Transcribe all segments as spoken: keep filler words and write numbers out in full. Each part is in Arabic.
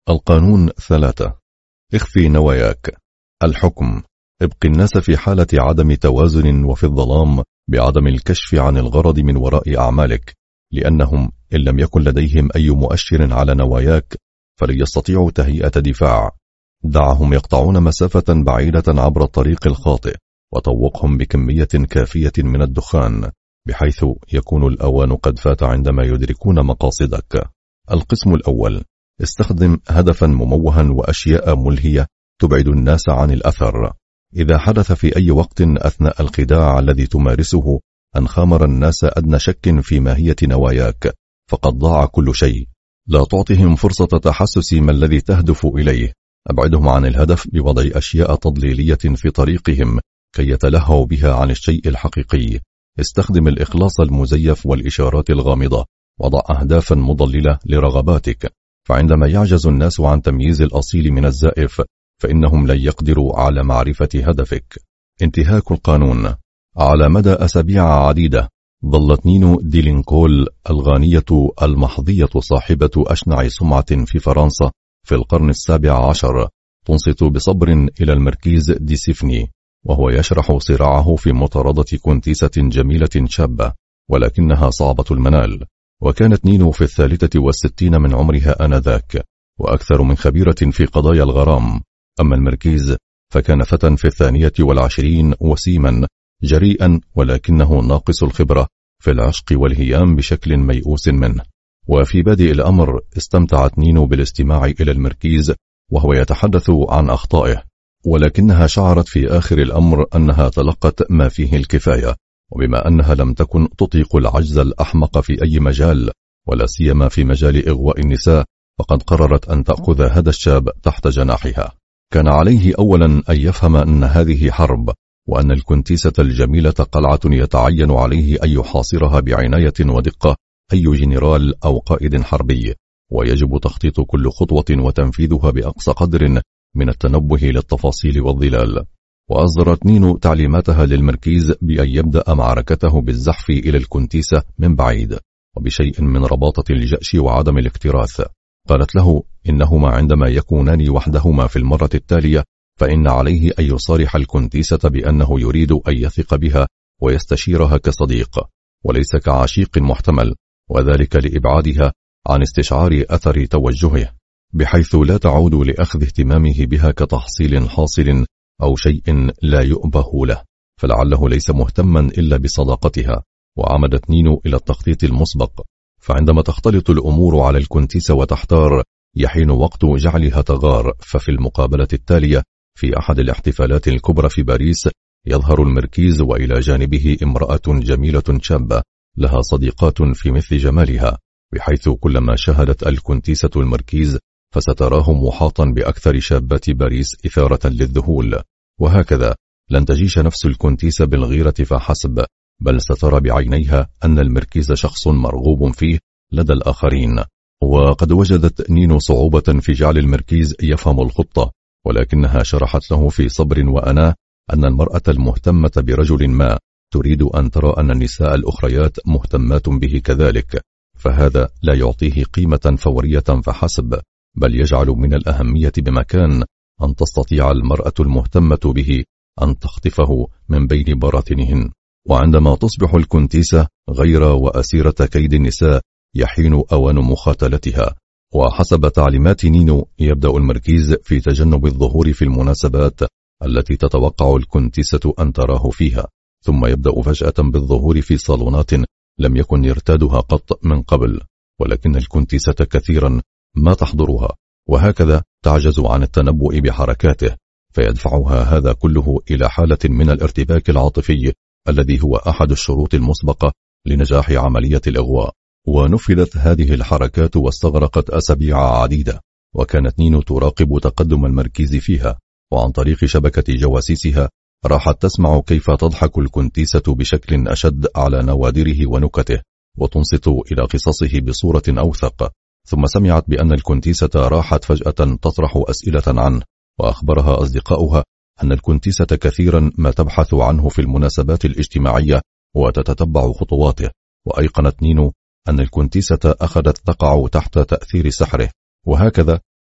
القانون ثلاثة. اخفي نواياك. الحكم: ابق الناس في حالة عدم توازن وفي الظلام بعدم الكشف عن الغرض من وراء أعمالك، لأنهم إن لم يكن لديهم أي مؤشر على نواياك فلن يستطيعوا تهيئة دفاع. دعهم يقطعون مسافة بعيدة عبر الطريق الخاطئ، وطوقهم بكمية كافية من الدخان بحيث يكون الأوان قد فات عندما يدركون مقاصدك. القسم الأول: استخدم هدفا مموها وأشياء ملهية تبعد الناس عن الأثر. إذا حدث في أي وقت أثناء الخداع الذي تمارسه أن خامر الناس أدنى شك في ماهية نواياك فقد ضاع كل شيء. لا تعطهم فرصة تحسس ما الذي تهدف إليه. أبعدهم عن الهدف بوضع أشياء تضليلية في طريقهم كي يتلهوا بها عن الشيء الحقيقي. استخدم الإخلاص المزيف والإشارات الغامضة. وضع أهدافا مضللة لرغباتك، فعندما يعجز الناس عن تمييز الأصيل من الزائف فإنهم لن يقدروا على معرفة هدفك. انتهاك القانون. على مدى أسابيع عديدة ظلت نينو ديلينكول الغانية المحظية صاحبة أشنع سمعة في فرنسا في القرن السابع عشر تنصت بصبر إلى المركيز دي سيفني وهو يشرح صراعه في مطاردة كنتيسة جميلة شابة ولكنها صعبة المنال. وكانت نينو في الثالثة والستين من عمرها آنذاك، وأكثر من خبيرة في قضايا الغرام. أما المركيز فكان فتى في الثانية والعشرين وسيما جريئا، ولكنه ناقص الخبرة في العشق والهيام بشكل ميؤوس منه. وفي بادئ الأمر استمتعت نينو بالاستماع إلى المركيز وهو يتحدث عن أخطائه، ولكنها شعرت في آخر الأمر أنها تلقت ما فيه الكفاية، وبما أنها لم تكن تطيق العجز الأحمق في أي مجال ولا سيما في مجال إغواء النساء، فقد قررت أن تأخذ هذا الشاب تحت جناحها. كان عليه أولا أن يفهم أن هذه حرب، وأن الكنتيسة الجميلة قلعة يتعين عليه أن يحاصرها بعناية ودقة أي جنرال أو قائد حربي، ويجب تخطيط كل خطوة وتنفيذها بأقصى قدر من التنبه للتفاصيل والظلال. وأصدرت نينو تعليماتها للمركيز بأن يبدأ معركته بالزحف إلى الكنتيسة من بعيد وبشيء من رباطة الجأش وعدم الاكتراث. قالت له إنهما عندما يكونان وحدهما في المرة التالية فإن عليه أن يصارح الكنتيسة بأنه يريد أن يثق بها ويستشيرها كصديق وليس كعشيق محتمل، وذلك لإبعادها عن استشعار أثر توجهه، بحيث لا تعود لأخذ اهتمامه بها كتحصيل حاصل أو شيء لا يؤبه له، فلعله ليس مهتما إلا بصداقتها. وعمدت نينو إلى التخطيط المسبق، فعندما تختلط الأمور على الكنتيسة وتحتار يحين وقت جعلها تغار، ففي المقابلة التالية في أحد الاحتفالات الكبرى في باريس يظهر المركيز وإلى جانبه امرأة جميلة شابة لها صديقات في مثل جمالها، بحيث كلما شاهدت الكنتيسة المركيز فستراه محاطا بأكثر شابات باريس إثارة للذهول. وهكذا لن تجيش نفس الكنتيسة بالغيرة فحسب، بل سترى بعينيها أن المركيز شخص مرغوب فيه لدى الآخرين. وقد وجدت نينو صعوبة في جعل المركيز يفهم الخطة، ولكنها شرحت له في صبر وأناة أن المرأة المهتمة برجل ما تريد أن ترى أن النساء الأخريات مهتمات به كذلك، فهذا لا يعطيه قيمة فورية فحسب، بل يجعل من الأهمية بمكان أن تستطيع المرأة المهتمة به أن تخطفه من بين براثنهن. وعندما تصبح الكنتيسة غير وأسيرة كيد النساء يحين أوان مخاتلتها. وحسب تعليمات نينو يبدأ المركيز في تجنب الظهور في المناسبات التي تتوقع الكنتيسة أن تراه فيها، ثم يبدأ فجأة بالظهور في صالونات لم يكن يرتادها قط من قبل، ولكن الكنتيسة كثيرا ما تحضرها، وهكذا تعجز عن التنبؤ بحركاته، فيدفعها هذا كله إلى حالة من الارتباك العاطفي الذي هو أحد الشروط المسبقة لنجاح عملية الإغواء. ونفذت هذه الحركات واستغرقت أسابيع عديدة، وكانت نينو تراقب تقدم المركيز فيها، وعن طريق شبكة جواسيسها راحت تسمع كيف تضحك الكنتيسة بشكل أشد على نوادره ونكته، وتنصت إلى قصصه بصورة أوثق. ثم سمعت بأن الكنتيسة راحت فجأة تطرح أسئلة عنه، وأخبرها أصدقاؤها أن الكنتيسة كثيرا ما تبحث عنه في المناسبات الاجتماعية وتتتبع خطواته. وأيقنت نينو أن الكنتيسة أخذت تقع تحت تأثير سحره، وهكذا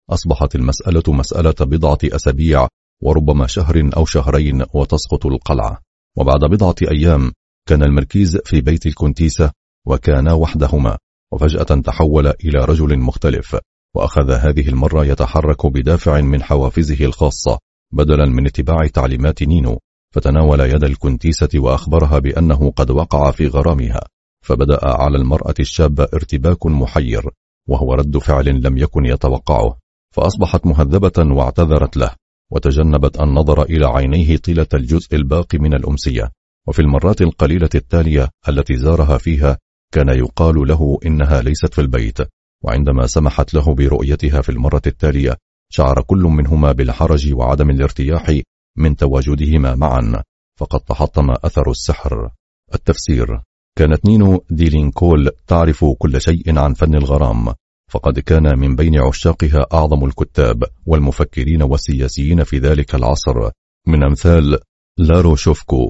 أصبحت المسألة مسألة بضعة أسابيع وربما شهر أو شهرين وتسقط القلعة. وبعد بضعة أيام كان المركيز في بيت الكونتيسة وكانا وحدهما، وفجأة تحول إلى رجل مختلف، وأخذ هذه المرة يتحرك بدافع من حوافزه الخاصة بدلا من اتباع تعليمات نينو، فتناول يد الكونتيسة وأخبرها بأنه قد وقع في غرامها. فبدأ على المرأة الشابة ارتباك محير، وهو رد فعل لم يكن يتوقعه، فأصبحت مهذبة واعتذرت له، وتجنبت النظر إلى عينيه طيلة الجزء الباقي من الأمسية. وفي المرات القليلة التالية التي زارها فيها كان يقال له إنها ليست في البيت، وعندما سمحت له برؤيتها في المرة التالية شعر كل منهما بالحرج وعدم الارتياح من تواجدهما معا، فقد تحطم أثر السحر. التفسير: كانت نينو دي لينكول تعرف كل شيء عن فن الغرام، فقد كان من بين عشاقها أعظم الكتاب والمفكرين والسياسيين في ذلك العصر، من أمثال لاروشوفكو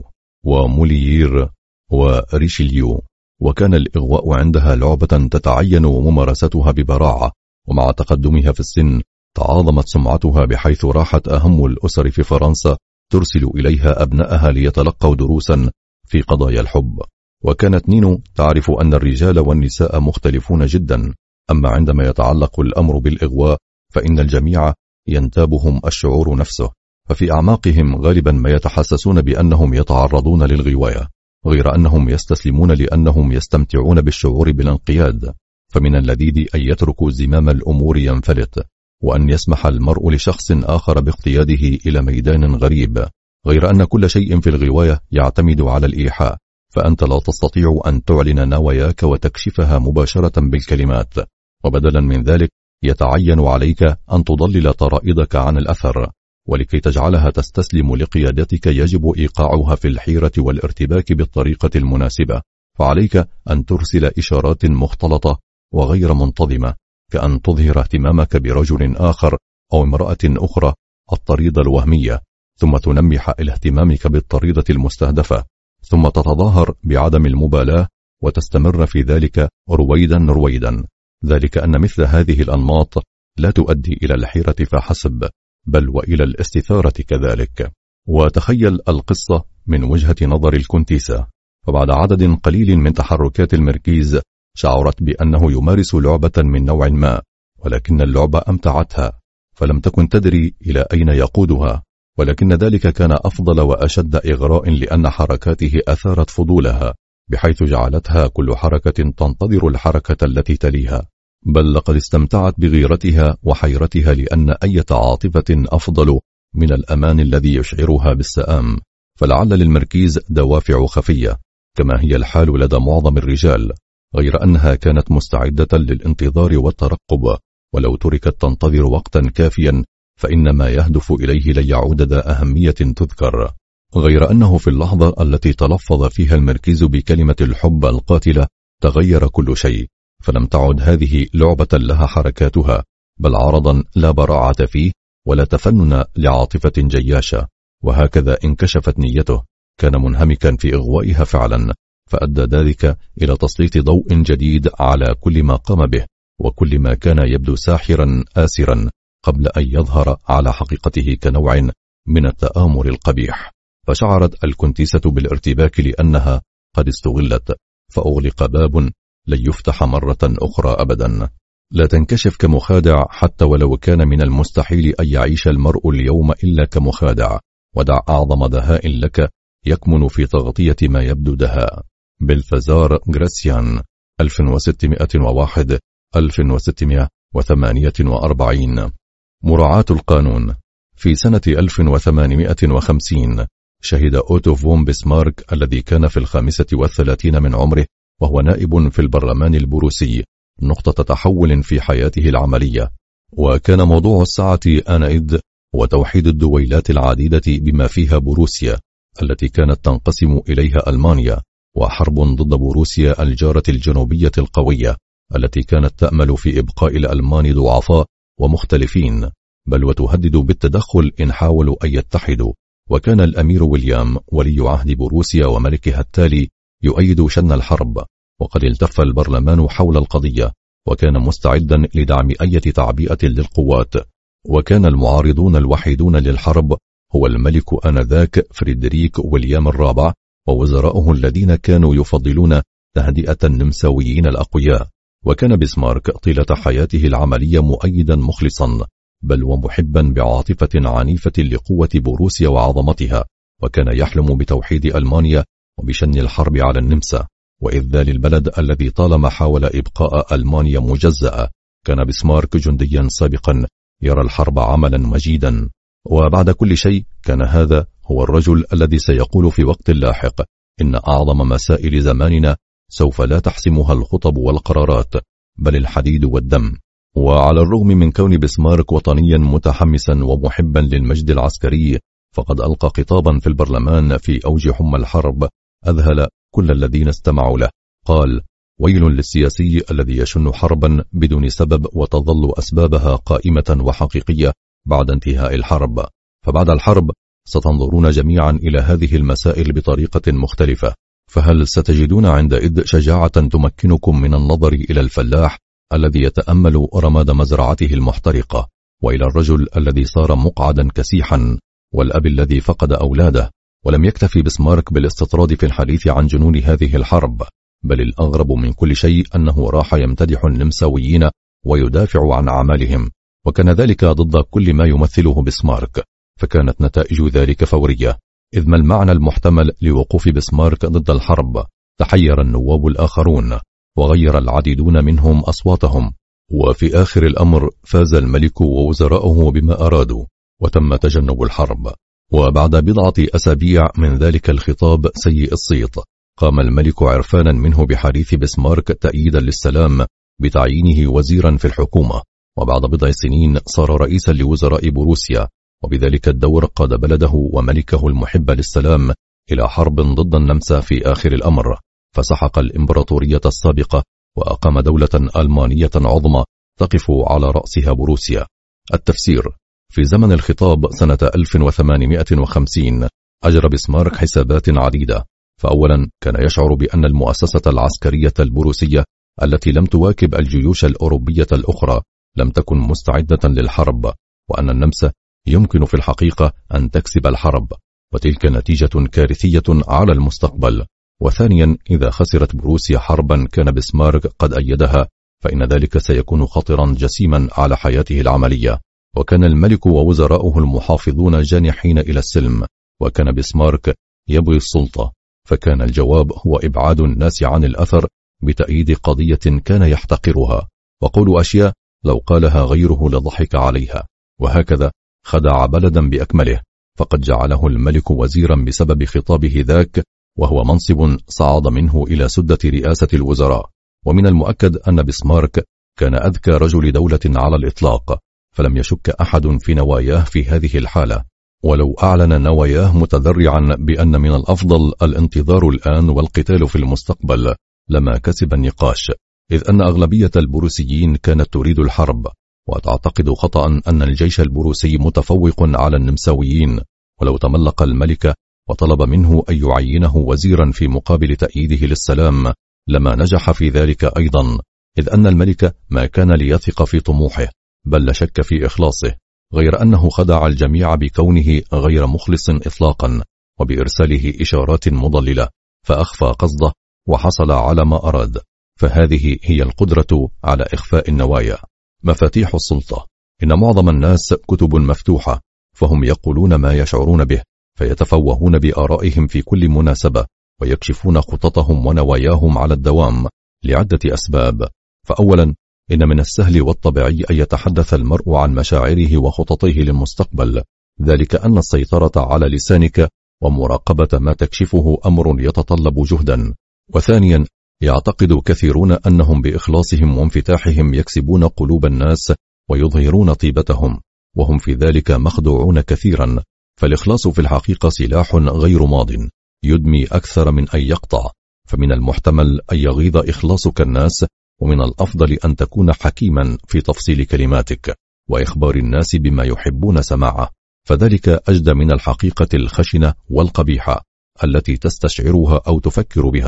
وموليير وريشيليو، وكان الإغواء عندها لعبة تتعين ممارستها ببراعة. ومع تقدمها في السن تعاظمت سمعتها، بحيث راحت أهم الأسر في فرنسا ترسل إليها أبنائها ليتلقوا دروسا في قضايا الحب. وكانت نينو تعرف أن الرجال والنساء مختلفون جدا، أما عندما يتعلق الأمر بالإغواء فإن الجميع ينتابهم الشعور نفسه، ففي أعماقهم غالبا ما يتحسسون بأنهم يتعرضون للغواية، غير أنهم يستسلمون لأنهم يستمتعون بالشعور بالانقياد. فمن اللذيذ أن يتركوا زمام الأمور ينفلت، وأن يسمح المرء لشخص آخر باقتياده إلى ميدان غريب، غير أن كل شيء في الغواية يعتمد على الإيحاء، فأنت لا تستطيع أن تعلن نواياك وتكشفها مباشرة بالكلمات، وبدلا من ذلك يتعين عليك أن تضلل طرائدك عن الأثر، ولكي تجعلها تستسلم لقيادتك يجب إيقاعها في الحيرة والارتباك بالطريقة المناسبة. فعليك أن ترسل إشارات مختلطة وغير منتظمة، كأن تظهر اهتمامك برجل آخر أو امرأة أخرى الطريدة الوهمية، ثم تنمي الاهتمامك بالطريدة المستهدفة، ثم تتظاهر بعدم المبالاة وتستمر في ذلك رويدا رويدا. ذلك أن مثل هذه الأنماط لا تؤدي إلى الحيرة فحسب، بل وإلى الاستثارة كذلك. وتخيل القصة من وجهة نظر الكونتيسة، فبعد عدد قليل من تحركات المركيز شعرت بأنه يمارس لعبة من نوع ما، ولكن اللعبة أمتعتها، فلم تكن تدري إلى أين يقودها، ولكن ذلك كان أفضل وأشد إغراء، لأن حركاته أثارت فضولها، بحيث جعلتها كل حركة تنتظر الحركة التي تليها، بل لقد استمتعت بغيرتها وحيرتها، لأن أي عاطفة أفضل من الأمان الذي يشعرها بالسآم. فلعل للمركيز دوافع خفية كما هي الحال لدى معظم الرجال، غير أنها كانت مستعدة للانتظار والترقب، ولو تركت تنتظر وقتا كافيا فإن ما يهدف إليه لن يعود ذا أهمية تذكر، غير أنه في اللحظة التي تلفظ فيها المركيز بكلمة الحب القاتلة تغير كل شيء، فلم تعد هذه لعبة لها حركاتها، بل عرضا لا براعة فيه ولا تفنن لعاطفة جياشة. وهكذا انكشفت نيته، كان منهمكا في إغوائها فعلا، فأدى ذلك إلى تسليط ضوء جديد على كل ما قام به، وكل ما كان يبدو ساحرا آسرا قبل أن يظهر على حقيقته كنوع من التآمر القبيح. فشعرت الكونتيسة بالارتباك لأنها قد استغلت، فأغلق باب لن يفتح مرة أخرى أبدا. لا تنكشف كمخادع، حتى ولو كان من المستحيل أن يعيش المرء اليوم إلا كمخادع، ودع أعظم دهاء لك يكمن في تغطية ما يبدو دهاء. بلثازار غراسيان ألف وستمائة وواحد ألف وستمائة وثمانية وأربعين. مراعاة القانون. في سنة ألف وثمانمائة وخمسين شهد أوتو فون بسمارك الذي كان في الخامسة والثلاثين من عمره وهو نائب في البرلمان البروسي نقطة تحول في حياته العملية، وكان موضوع الساعة آنئذ هو توحيد الدويلات العديدة بما فيها بروسيا التي كانت تنقسم إليها ألمانيا، وحرب ضد بروسيا الجارة الجنوبية القوية التي كانت تأمل في إبقاء الألمان ضعفاء ومختلفين، بل وتهدد بالتدخل إن حاولوا أن يتحدوا. وكان الأمير ويليام ولي عهد بروسيا وملكها التالي يؤيد شن الحرب، وقد التف البرلمان حول القضية، وكان مستعدا لدعم أي تعبئة للقوات. وكان المعارضون الوحيدون للحرب هو الملك آنذاك فريدريك ويليام الرابع ووزراءه الذين كانوا يفضلون تهدئة النمساويين الأقوياء. وكان بسمارك طيلة حياته العملية مؤيدا مخلصا، بل ومحبا بعاطفة عنيفة لقوة بروسيا وعظمتها، وكان يحلم بتوحيد ألمانيا وبشن الحرب على النمسا وإذلال البلد الذي طالما حاول إبقاء ألمانيا مجزأة. كان بسمارك جنديا سابقا يرى الحرب عملا مجيدا، وبعد كل شيء كان هذا هو الرجل الذي سيقول في وقت لاحق إن أعظم مسائل زماننا سوف لا تحسمها الخطب والقرارات بل الحديد والدم. وعلى الرغم من كون بسمارك وطنيا متحمسا ومحبا للمجد العسكري، فقد ألقى خطابا في البرلمان في أوج حمى الحرب أذهل كل الذين استمعوا له. قال: ويل للسياسي الذي يشن حربا بدون سبب وتظل أسبابها قائمة وحقيقية بعد انتهاء الحرب، فبعد الحرب ستنظرون جميعا إلى هذه المسائل بطريقة مختلفة، فهل ستجدون عندئذ شجاعة تمكنكم من النظر إلى الفلاح الذي يتأمل رماد مزرعته المحترقة، وإلى الرجل الذي صار مقعدا كسيحا، والأب الذي فقد أولاده؟ ولم يكتفي بسمارك بالاستطراد في الحديث عن جنون هذه الحرب، بل الأغرب من كل شيء أنه راح يمتدح النمساويين ويدافع عن أعمالهم، وكان ذلك ضد كل ما يمثله بسمارك، فكانت نتائج ذلك فورية. إذ ما المعنى المحتمل لوقوف بسمارك ضد الحرب؟ تحير النواب الآخرون وغير العديدون منهم أصواتهم، وفي آخر الأمر فاز الملك ووزراءه بما أرادوا وتم تجنب الحرب. وبعد بضعة أسابيع من ذلك الخطاب سيء الصيت، قام الملك عرفانا منه بحديث بسمارك تأييدا للسلام بتعيينه وزيرا في الحكومة، وبعد بضع سنين صار رئيسا لوزراء بروسيا، وبذلك الدور قاد بلده وملكه المحب للسلام إلى حرب ضد النمسا في آخر الأمر، فسحق الإمبراطورية السابقة وأقام دولة ألمانية عظمى تقف على رأسها بروسيا. التفسير: في زمن الخطاب سنة ألف وثمانمائة وخمسين أجرى بسمارك حسابات عديدة. فأولا كان يشعر بأن المؤسسة العسكرية البروسية التي لم تواكب الجيوش الأوروبية الأخرى لم تكن مستعدة للحرب، وأن النمسا يمكن في الحقيقة أن تكسب الحرب، وتلك نتيجة كارثية على المستقبل. وثانيا إذا خسرت بروسيا حربا كان بسمارك قد أيدها، فإن ذلك سيكون خطرا جسيما على حياته العملية. وكان الملك ووزراؤه المحافظون جانحين إلى السلم، وكان بسمارك يبغي السلطة، فكان الجواب هو إبعاد الناس عن الأثر بتأييد قضية كان يحتقرها، وقول أشياء لو قالها غيره لضحك عليها، وهكذا خدع بلدا بأكمله. فقد جعله الملك وزيرا بسبب خطابه ذاك، وهو منصب صعد منه إلى سدة رئاسة الوزراء. ومن المؤكد أن بسمارك كان أذكى رجل دولة على الإطلاق، فلم يشك أحد في نواياه في هذه الحالة، ولو أعلن نواياه متذرعا بأن من الأفضل الانتظار الآن والقتال في المستقبل لما كسب النقاش، إذ أن أغلبية البروسيين كانت تريد الحرب، وتعتقد خطأ أن الجيش البروسي متفوق على النمساويين. ولو تملق الملك وطلب منه أن يعينه وزيرا في مقابل تأييده للسلام لما نجح في ذلك أيضا، إذ أن الملك ما كان ليثق في طموحه بل لا شك في إخلاصه، غير أنه خدع الجميع بكونه غير مخلص إطلاقا وبإرساله إشارات مضللة، فأخفى قصده وحصل على ما أراد. فهذه هي القدرة على إخفاء النوايا. مفاتيح السلطة: إن معظم الناس كتب مفتوحة، فهم يقولون ما يشعرون به، فيتفوهون بآرائهم في كل مناسبة، ويكشفون خططهم ونواياهم على الدوام لعدة أسباب. فأولا إن من السهل والطبيعي أن يتحدث المرء عن مشاعره وخططه للمستقبل، ذلك أن السيطرة على لسانك ومراقبة ما تكشفه أمر يتطلب جهدا. وثانيا يعتقد كثيرون أنهم بإخلاصهم وانفتاحهم يكسبون قلوب الناس ويظهرون طيبتهم، وهم في ذلك مخدوعون كثيرا، فالإخلاص في الحقيقة سلاح غير ماض يدمي أكثر من أن يقطع، فمن المحتمل أن يغيظ إخلاصك الناس، ومن الأفضل أن تكون حكيما في تفصيل كلماتك وإخبار الناس بما يحبون سماعه، فذلك أجدى من الحقيقة الخشنة والقبيحة التي تستشعرها أو تفكر بها.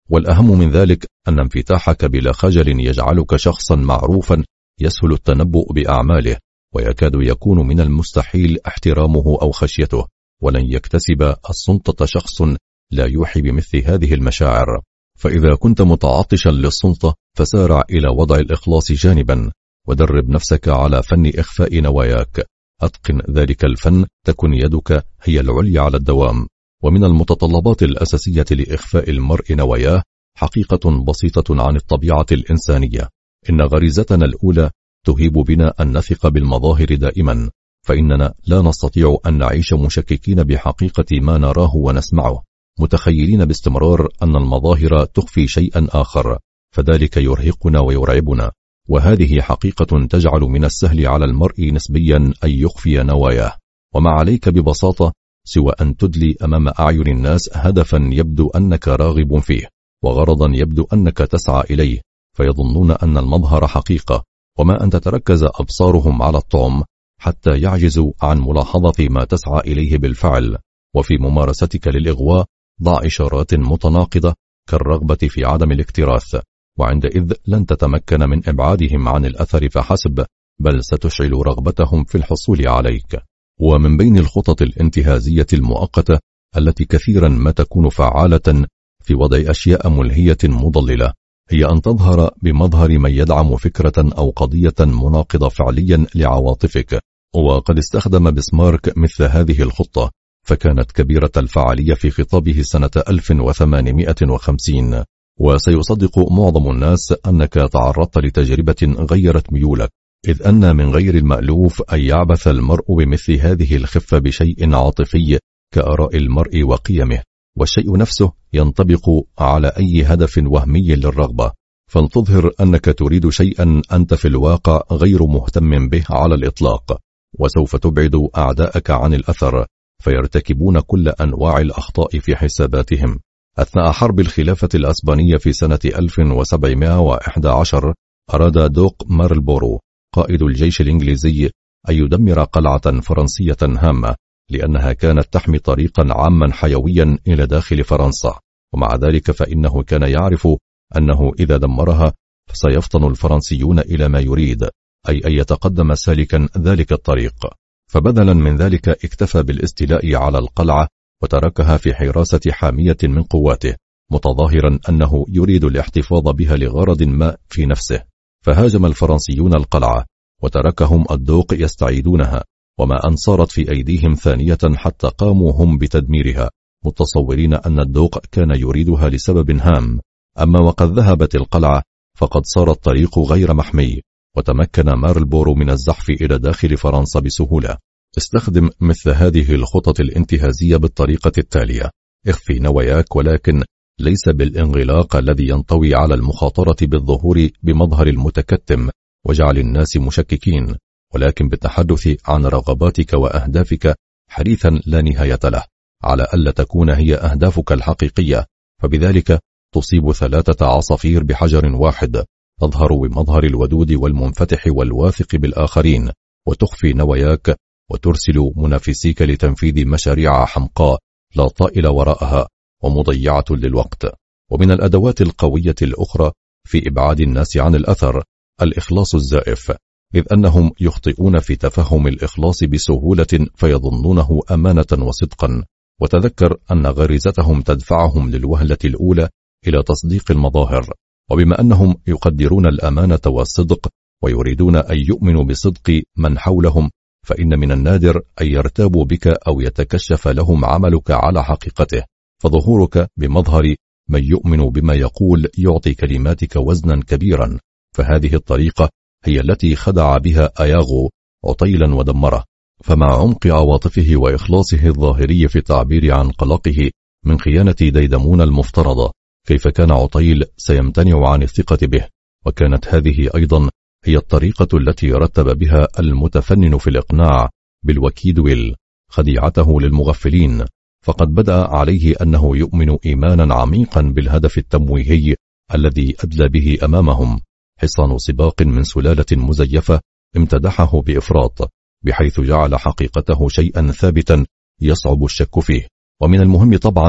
والأهم من ذلك أن انفتاحك بلا خجل يجعلك شخصا معروفا يسهل التنبؤ بأعماله، ويكاد يكون من المستحيل احترامه أو خشيته، ولن يكتسب السلطة شخص لا يوحي بمثل هذه المشاعر. فإذا كنت متعطشا للسلطة فسارع إلى وضع الإخلاص جانبا، ودرب نفسك على فن إخفاء نواياك. أتقن ذلك الفن تكن يدك هي العليا على الدوام. ومن المتطلبات الأساسية لإخفاء المرء نواياه حقيقة بسيطة عن الطبيعة الإنسانية. إن غريزتنا الأولى تهيب بنا أن نثق بالمظاهر دائما، فإننا لا نستطيع أن نعيش مشككين بحقيقة ما نراه ونسمعه، متخيلين باستمرار أن المظاهر تخفي شيئا آخر، فذلك يرهقنا ويرعبنا. وهذه حقيقة تجعل من السهل على المرء نسبيا أن يخفي نواياه. وما عليك ببساطة سوى أن تدلي أمام أعين الناس هدفا يبدو أنك راغب فيه، وغرضا يبدو أنك تسعى إليه، فيظنون أن المظهر حقيقة، وما أن تتركز أبصارهم على الطعم حتى يعجزوا عن ملاحظة ما تسعى إليه بالفعل. وفي ممارستك للإغواء ضع إشارات متناقضة كالرغبة في عدم الاكتراث، وعندئذ لن تتمكن من إبعادهم عن الأثر فحسب، بل ستشعل رغبتهم في الحصول عليك. ومن بين الخطط الانتهازية المؤقتة التي كثيرا ما تكون فعالة في وضع أشياء ملهية مضللة هي أن تظهر بمظهر من يدعم فكرة أو قضية مناقضة فعليا لعواطفك. وقد استخدم بسمارك مثل هذه الخطة، فكانت كبيرة الفعالية في خطابه سنة ألف وثمانمائة وخمسين. وسيصدق معظم الناس أنك تعرضت لتجربة غيرت ميولك، إذ أن من غير المألوف أن يعبث المرء بمثل هذه الخفة بشيء عاطفي كآراء المرء وقيمه، والشيء نفسه ينطبق على أي هدف وهمي للرغبة، فلتظهر أنك تريد شيئا أنت في الواقع غير مهتم به على الإطلاق، وسوف تبعد أعداءك عن الأثر فيرتكبون كل أنواع الأخطاء في حساباتهم. أثناء حرب الخلافة الأسبانية في سنة ألف وسبعمائة وأحد عشر أراد دوق مارلبورو قائد الجيش الإنجليزي أن يدمر قلعة فرنسية هامة، لأنها كانت تحمي طريقا عاما حيويا إلى داخل فرنسا، ومع ذلك فإنه كان يعرف أنه إذا دمرها فسيفطن الفرنسيون إلى ما يريد، أي أن يتقدم سالكا ذلك الطريق. فبدلا من ذلك اكتفى بالاستيلاء على القلعة وتركها في حراسة حامية من قواته، متظاهرا أنه يريد الاحتفاظ بها لغرض ما في نفسه. فهاجم الفرنسيون القلعة وتركهم الدوق يستعيدونها، وما أن صارت في أيديهم ثانية حتى قاموا هم بتدميرها، متصورين أن الدوق كان يريدها لسبب هام. أما وقد ذهبت القلعة فقد صار الطريق غير محمي، وتمكن مارلبورو من الزحف إلى داخل فرنسا بسهولة. استخدم مثل هذه الخطط الانتهازية بالطريقة التالية: اخفي نواياك، ولكن ليس بالانغلاق الذي ينطوي على المخاطرة بالظهور بمظهر المتكتم وجعل الناس مشككين، ولكن بالتحدث عن رغباتك وأهدافك حديثا لا نهاية له، على ألا تكون هي أهدافك الحقيقية، فبذلك تصيب ثلاثة عصافير بحجر واحد: تظهر بمظهر الودود والمنفتح والواثق بالآخرين، وتخفي نواياك وترسل منافسيك لتنفيذ مشاريع حمقاء لا طائل وراءها ومضيعة للوقت. ومن الأدوات القوية الأخرى في إبعاد الناس عن الأثر الإخلاص الزائف، إذ أنهم يخطئون في تفهم الإخلاص بسهولة فيظنونه أمانة وصدقا. وتذكر أن غريزتهم تدفعهم للوهلة الأولى إلى تصديق المظاهر، وبما أنهم يقدرون الأمانة والصدق ويريدون أن يؤمنوا بصدق من حولهم، فإن من النادر أن يرتابوا بك أو يتكشف لهم عملك على حقيقته، فظهورك بمظهر من يؤمن بما يقول يعطي كلماتك وزنا كبيرا. فهذه الطريقة هي التي خدع بها أياغو عطيلا ودمره. فمع عمق عواطفه وإخلاصه الظاهري في التعبير عن قلقه من خيانة ديدمون المفترضة، كيف كان عطيل سيمتنع عن الثقة به؟ وكانت هذه أيضا هي الطريقة التي رتب بها المتفنن في الإقناع بالوكيد ويل خديعته للمغفلين، فقد بدأ عليه أنه يؤمن إيمانا عميقا بالهدف التمويهي الذي أدلى به أمامهم، حصان سباق من سلالة مزيفة امتدحه بإفراط، بحيث جعل حقيقته شيئا ثابتا يصعب الشك فيه. ومن المهم طبعا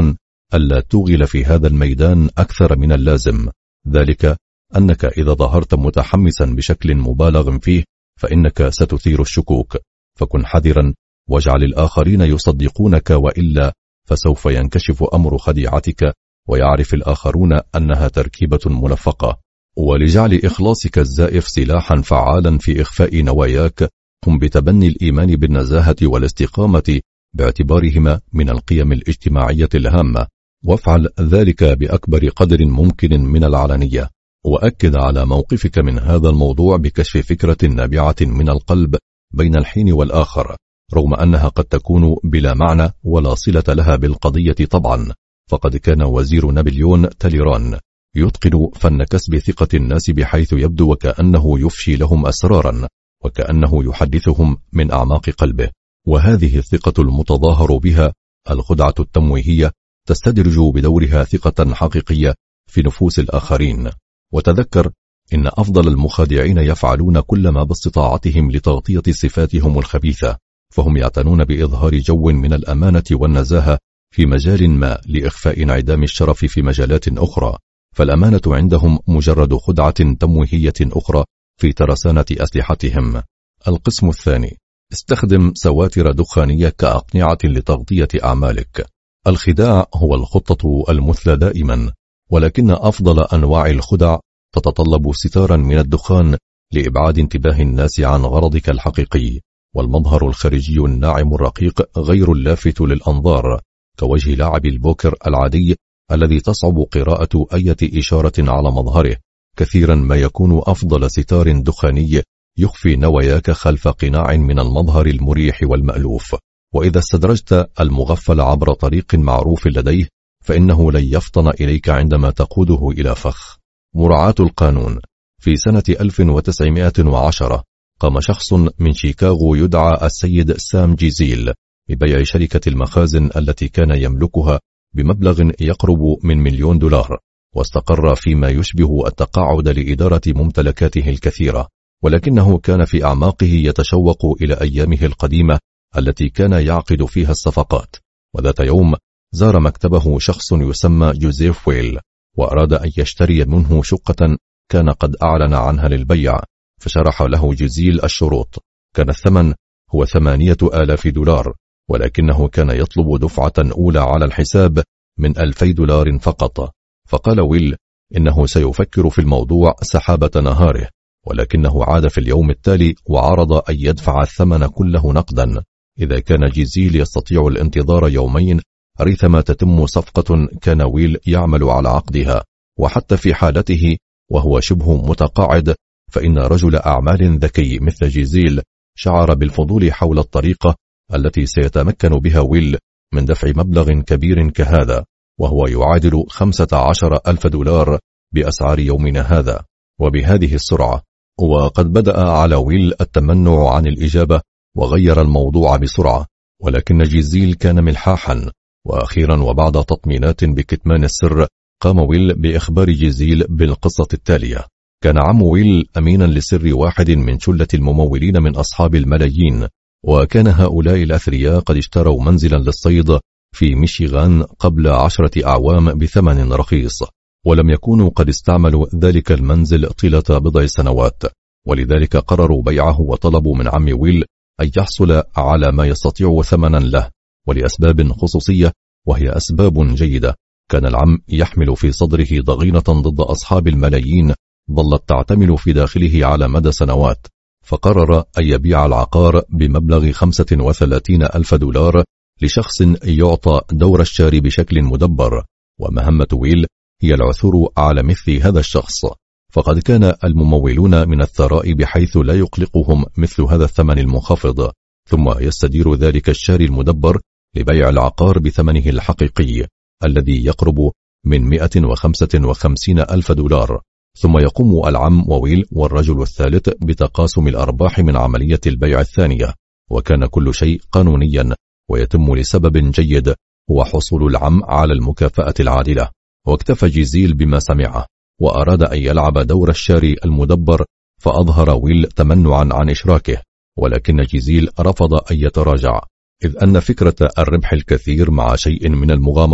ألا توغل في هذا الميدان أكثر من اللازم، ذلك أنك إذا ظهرت متحمسا بشكل مبالغ فيه فإنك ستثير الشكوك، فكن حذرا واجعل الآخرين يصدقونك، وإلا فسوف ينكشف أمر خديعتك ويعرف الآخرون أنها تركيبة ملفقة. ولجعل إخلاصك الزائف سلاحا فعالا في إخفاء نواياك، قم بتبني الإيمان بالنزاهة والاستقامة باعتبارهما من القيم الاجتماعية الهامة، وافعل ذلك بأكبر قدر ممكن من العلنية. وأكد على موقفك من هذا الموضوع بكشف فكرة نابعة من القلب بين الحين والآخر، رغم أنها قد تكون بلا معنى ولا صلة لها بالقضية طبعا. فقد كان وزير نابليون تاليران يتقن فن كسب ثقة الناس بحيث يبدو وكأنه يفشي لهم أسرارا، وكأنه يحدثهم من أعماق قلبه، وهذه الثقة المتظاهر بها الخدعة التمويهية تستدرج بدورها ثقة حقيقية في نفوس الآخرين. وتذكر إن أفضل المخادعين يفعلون كل ما باستطاعتهم لتغطية صفاتهم الخبيثة، فهم يعتنون بإظهار جو من الأمانة والنزاهة في مجال ما لإخفاء انعدام الشرف في مجالات أخرى، فالأمانة عندهم مجرد خدعة تمويهية أخرى في ترسانة أسلحتهم. القسم الثاني: استخدم سواتر دخانية كأقنعة لتغطية أعمالك. الخداع هو الخطة المثلى دائما، ولكن أفضل أنواع الخدع تتطلب ستارا من الدخان لإبعاد انتباه الناس عن غرضك الحقيقي، والمظهر الخارجي الناعم الرقيق غير اللافت للأنظار، كوجه لاعب البوكر العادي الذي تصعب قراءة أي إشارة على مظهره. كثيرا ما يكون أفضل ستار دخاني يخفي نواياك خلف قناع من المظهر المريح والمألوف، وإذا استدرجت المغفل عبر طريق معروف لديه فإنه لن يفطن إليك عندما تقوده إلى فخ. مراعاة القانون. في سنة ألف وتسعمائة وعشرة قام شخص من شيكاغو يدعى السيد سام جيزيل ببيع شركة المخازن التي كان يملكها بمبلغ يقرب من مليون دولار، واستقر فيما يشبه التقاعد لإدارة ممتلكاته الكثيرة، ولكنه كان في أعماقه يتشوق إلى أيامه القديمة التي كان يعقد فيها الصفقات. وذات يوم زار مكتبه شخص يسمى جوزيف ويل، وأراد أن يشتري منه شقة كان قد أعلن عنها للبيع، فشرح له جيزيل الشروط. كان الثمن هو ثمانية آلاف دولار، ولكنه كان يطلب دفعة أولى على الحساب من ألفي دولار فقط. فقال ويل إنه سيفكر في الموضوع سحابة نهاره، ولكنه عاد في اليوم التالي وعرض أن يدفع الثمن كله نقدا إذا كان جيزيل يستطيع الانتظار يومين ريثما تتم صفقة كان ويل يعمل على عقدها. وحتى في حالته وهو شبه متقاعد، فإن رجل أعمال ذكي مثل جيزيل شعر بالفضول حول الطريقة التي سيتمكن بها ويل من دفع مبلغ كبير كهذا، وهو يعادل خمسة عشر ألف دولار بأسعار يومنا هذا وبهذه السرعة. وقد بدأ على ويل التمنع عن الإجابة وغير الموضوع بسرعة، ولكن جيزيل كان ملحاحا. وأخيرا وبعد تطمينات بكتمان السر قام ويل بإخبار جيزيل بالقصة التالية. كان عم ويل أمينا لسر واحد من شلة الممولين من أصحاب الملايين، وكان هؤلاء الأثرياء قد اشتروا منزلا للصيد في ميشيغان قبل عشرة أعوام بثمن رخيص، ولم يكونوا قد استعملوا ذلك المنزل طيلة بضع سنوات، ولذلك قرروا بيعه وطلبوا من عم ويل أن يحصل على ما يستطيع ثمنا له، ولأسباب خصوصية وهي أسباب جيدة. كان العم يحمل في صدره ضغينة ضد أصحاب الملايين ظلت تعتمل في داخله على مدى سنوات، فقرر أن يبيع العقار بمبلغ خمسة وثلاثين ألف دولار لشخص يعطى دور الشاري بشكل مدبر، ومهمة ويل هي العثور على مثل هذا الشخص. فقد كان الممولون من الثراء بحيث لا يقلقهم مثل هذا الثمن المنخفض، ثم يستدير ذلك الشاري المدبر لبيع العقار بثمنه الحقيقي الذي يقرب من مئة وخمسة وخمسين ألف دولار، ثم يقوم العم وويل والرجل الثالث بتقاسم الأرباح من عملية البيع الثانية، وكان كل شيء قانونيا ويتم لسبب جيد هو حصول العم على المكافأة العادلة. واكتفى جيزيل بما سمعه وأراد أن يلعب دور الشاري المدبر، فأظهر ويل تمنعا عن إشراكه، ولكن جيزيل رفض أن يتراجع، إذ أن فكرة الربح الكثير مع شيء من المغامرة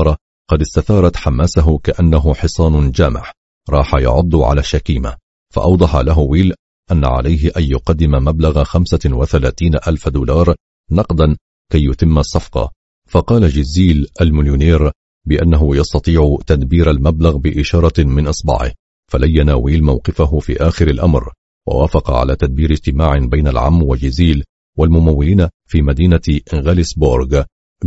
قد استثارت حماسه كأنه حصان جامح راح يعض على الشكيمة، فأوضح له ويل أن عليه أن يقدم مبلغ خمسة وثلاثين ألف دولار نقدا كي يتم الصفقة. فقال جيزيل المليونير بأنه يستطيع تدبير المبلغ بإشارة من إصبعه، فلين ويل موقفه في آخر الأمر، ووافق على تدبير اجتماع بين العم وجيزيل والممولين في مدينة غاليسبورغ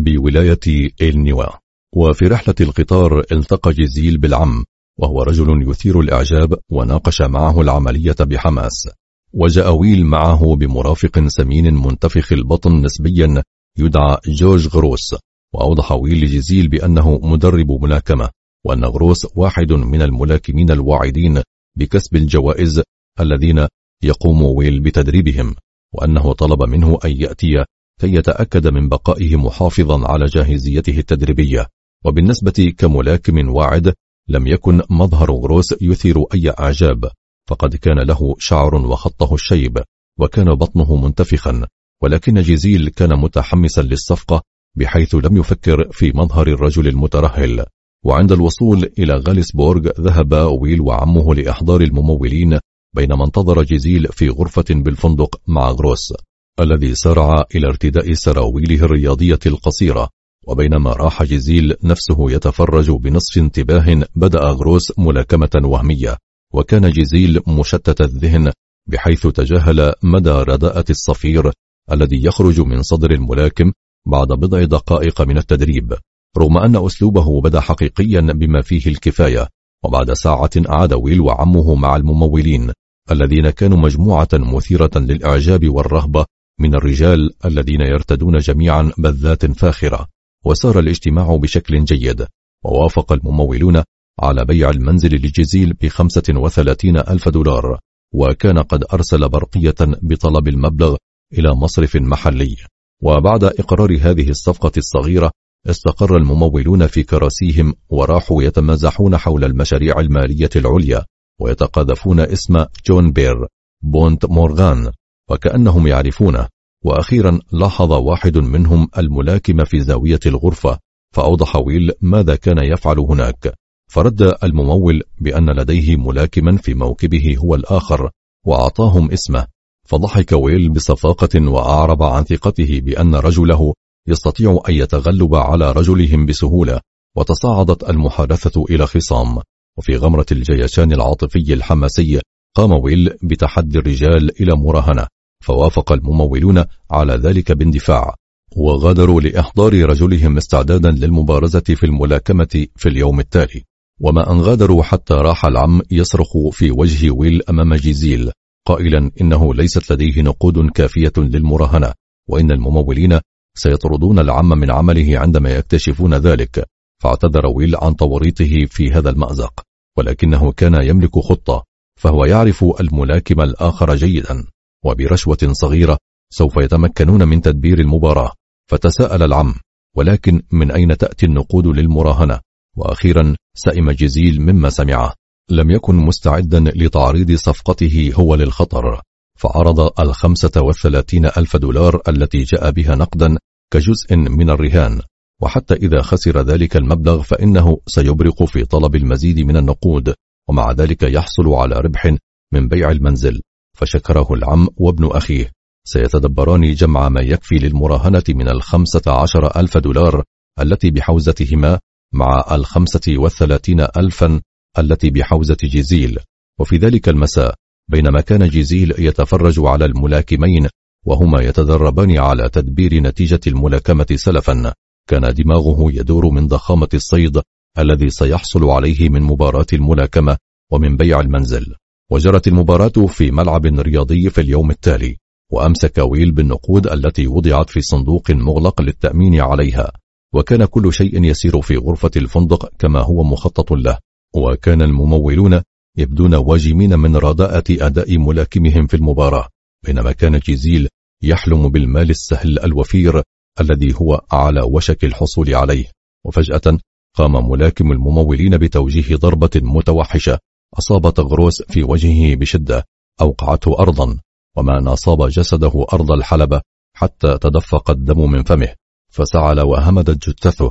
بولاية إلنيوا. وفي رحلة القطار التقى جيزيل بالعم، وهو رجل يثير الإعجاب، وناقش معه العملية بحماس. وجاء ويل معه بمرافق سمين منتفخ البطن نسبيا يدعى جورج غروس، وأوضح ويل لجيزيل بأنه مدرب ملاكمة، وأن غروس واحد من الملاكمين الواعدين بكسب الجوائز الذين يقوم ويل بتدريبهم، وأنه طلب منه أن يأتي كي يتأكد من بقائه محافظا على جاهزيته التدريبية. وبالنسبة كملاكم واعد لم يكن مظهر غروس يثير أي إعجاب، فقد كان له شعر وخطه الشيب، وكان بطنه منتفخا، ولكن جيزيل كان متحمسا للصفقة بحيث لم يفكر في مظهر الرجل المترهل. وعند الوصول إلى غاليسبورغ ذهب ويل وعمه لإحضار الممولين، بينما انتظر جيزيل في غرفة بالفندق مع غروس الذي سارع إلى ارتداء سراويله الرياضية القصيرة. وبينما راح جيزيل نفسه يتفرج بنصف انتباه، بدأ غروس ملاكمة وهمية، وكان جيزيل مشتت الذهن بحيث تجاهل مدى رداءة الصفير الذي يخرج من صدر الملاكم بعد بضع دقائق من التدريب، رغم أن أسلوبه بدا حقيقيا بما فيه الكفاية. وبعد ساعة أعاد ويل وعمه مع الممولين الذين كانوا مجموعة مثيرة للإعجاب والرهبة من الرجال الذين يرتدون جميعا بذات فاخرة. وسار الاجتماع بشكل جيد، ووافق الممولون على بيع المنزل لجيزيل بخمسة وثلاثين ألف دولار، وكان قد أرسل برقية بطلب المبلغ إلى مصرف محلي. وبعد إقرار هذه الصفقة الصغيرة استقر الممولون في كراسيهم، وراحوا يتمازحون حول المشاريع المالية العليا، ويتقاذفون اسم جون بير بونت مورغان وكأنهم يعرفونه. وأخيرا لاحظ واحد منهم الملاكم في زاوية الغرفة، فأوضح ويل ماذا كان يفعل هناك، فرد الممول بأن لديه ملاكما في موكبه هو الآخر، وأعطاهم اسمه. فضحك ويل بصفاقة وأعرب عن ثقته بأن رجله يستطيع أن يتغلب على رجلهم بسهولة، وتصاعدت المحادثة إلى خصام. وفي غمرة الجيشان العاطفي الحماسي قام ويل بتحدي الرجال إلى مراهنة، فوافق الممولون على ذلك باندفاع، وغادروا لإحضار رجلهم استعدادا للمبارزة في الملاكمة في اليوم التالي. وما أن غادروا حتى راح العم يصرخ في وجه ويل أمام جيزيل قائلا إنه ليست لديه نقود كافية للمراهنة، وإن الممولين سيطردون العم من عمله عندما يكتشفون ذلك. فاعتذر ويل عن توريطه في هذا المأزق، ولكنه كان يملك خطة، فهو يعرف الملاكم الآخر جيدا، وبرشوة صغيرة سوف يتمكنون من تدبير المباراة. فتساءل العم، ولكن من أين تأتي النقود للمراهنة؟ وأخيرا سئم جيزيل مما سمعه، لم يكن مستعدا لتعريض صفقته هو للخطر، فعرض الخمسة والثلاثين ألف دولار التي جاء بها نقدا كجزء من الرهان، وحتى إذا خسر ذلك المبلغ فإنه سيبرق في طلب المزيد من النقود، ومع ذلك يحصل على ربح من بيع المنزل. فشكره العم وابن أخيه، سيتدبران جمع ما يكفي للمراهنة من الخمسة عشر ألف دولار التي بحوزتهما مع الخمسة والثلاثين ألفا التي بحوزة جيزيل. وفي ذلك المساء بينما كان جيزيل يتفرج على الملاكمين وهما يتدربان على تدبير نتيجة الملاكمة سلفا، كان دماغه يدور من ضخامة الصيد الذي سيحصل عليه من مباراة الملاكمة ومن بيع المنزل. وجرت المباراة في ملعب رياضي في اليوم التالي، وأمسك ويل بالنقود التي وضعت في صندوق مغلق للتأمين عليها، وكان كل شيء يسير في غرفة الفندق كما هو مخطط له. وكان الممولون يبدون واجمين من رداءة أداء ملاكمهم في المباراة، بينما كان جيزيل يحلم بالمال السهل الوفير الذي هو على وشك الحصول عليه. وفجأة قام ملاكم الممولين بتوجيه ضربة متوحشة أصابت غروس في وجهه بشدة، أوقعته أرضا، وما أن أصاب جسده أرض الحلبة حتى تدفق الدم من فمه، فسعل وهمدت جثته،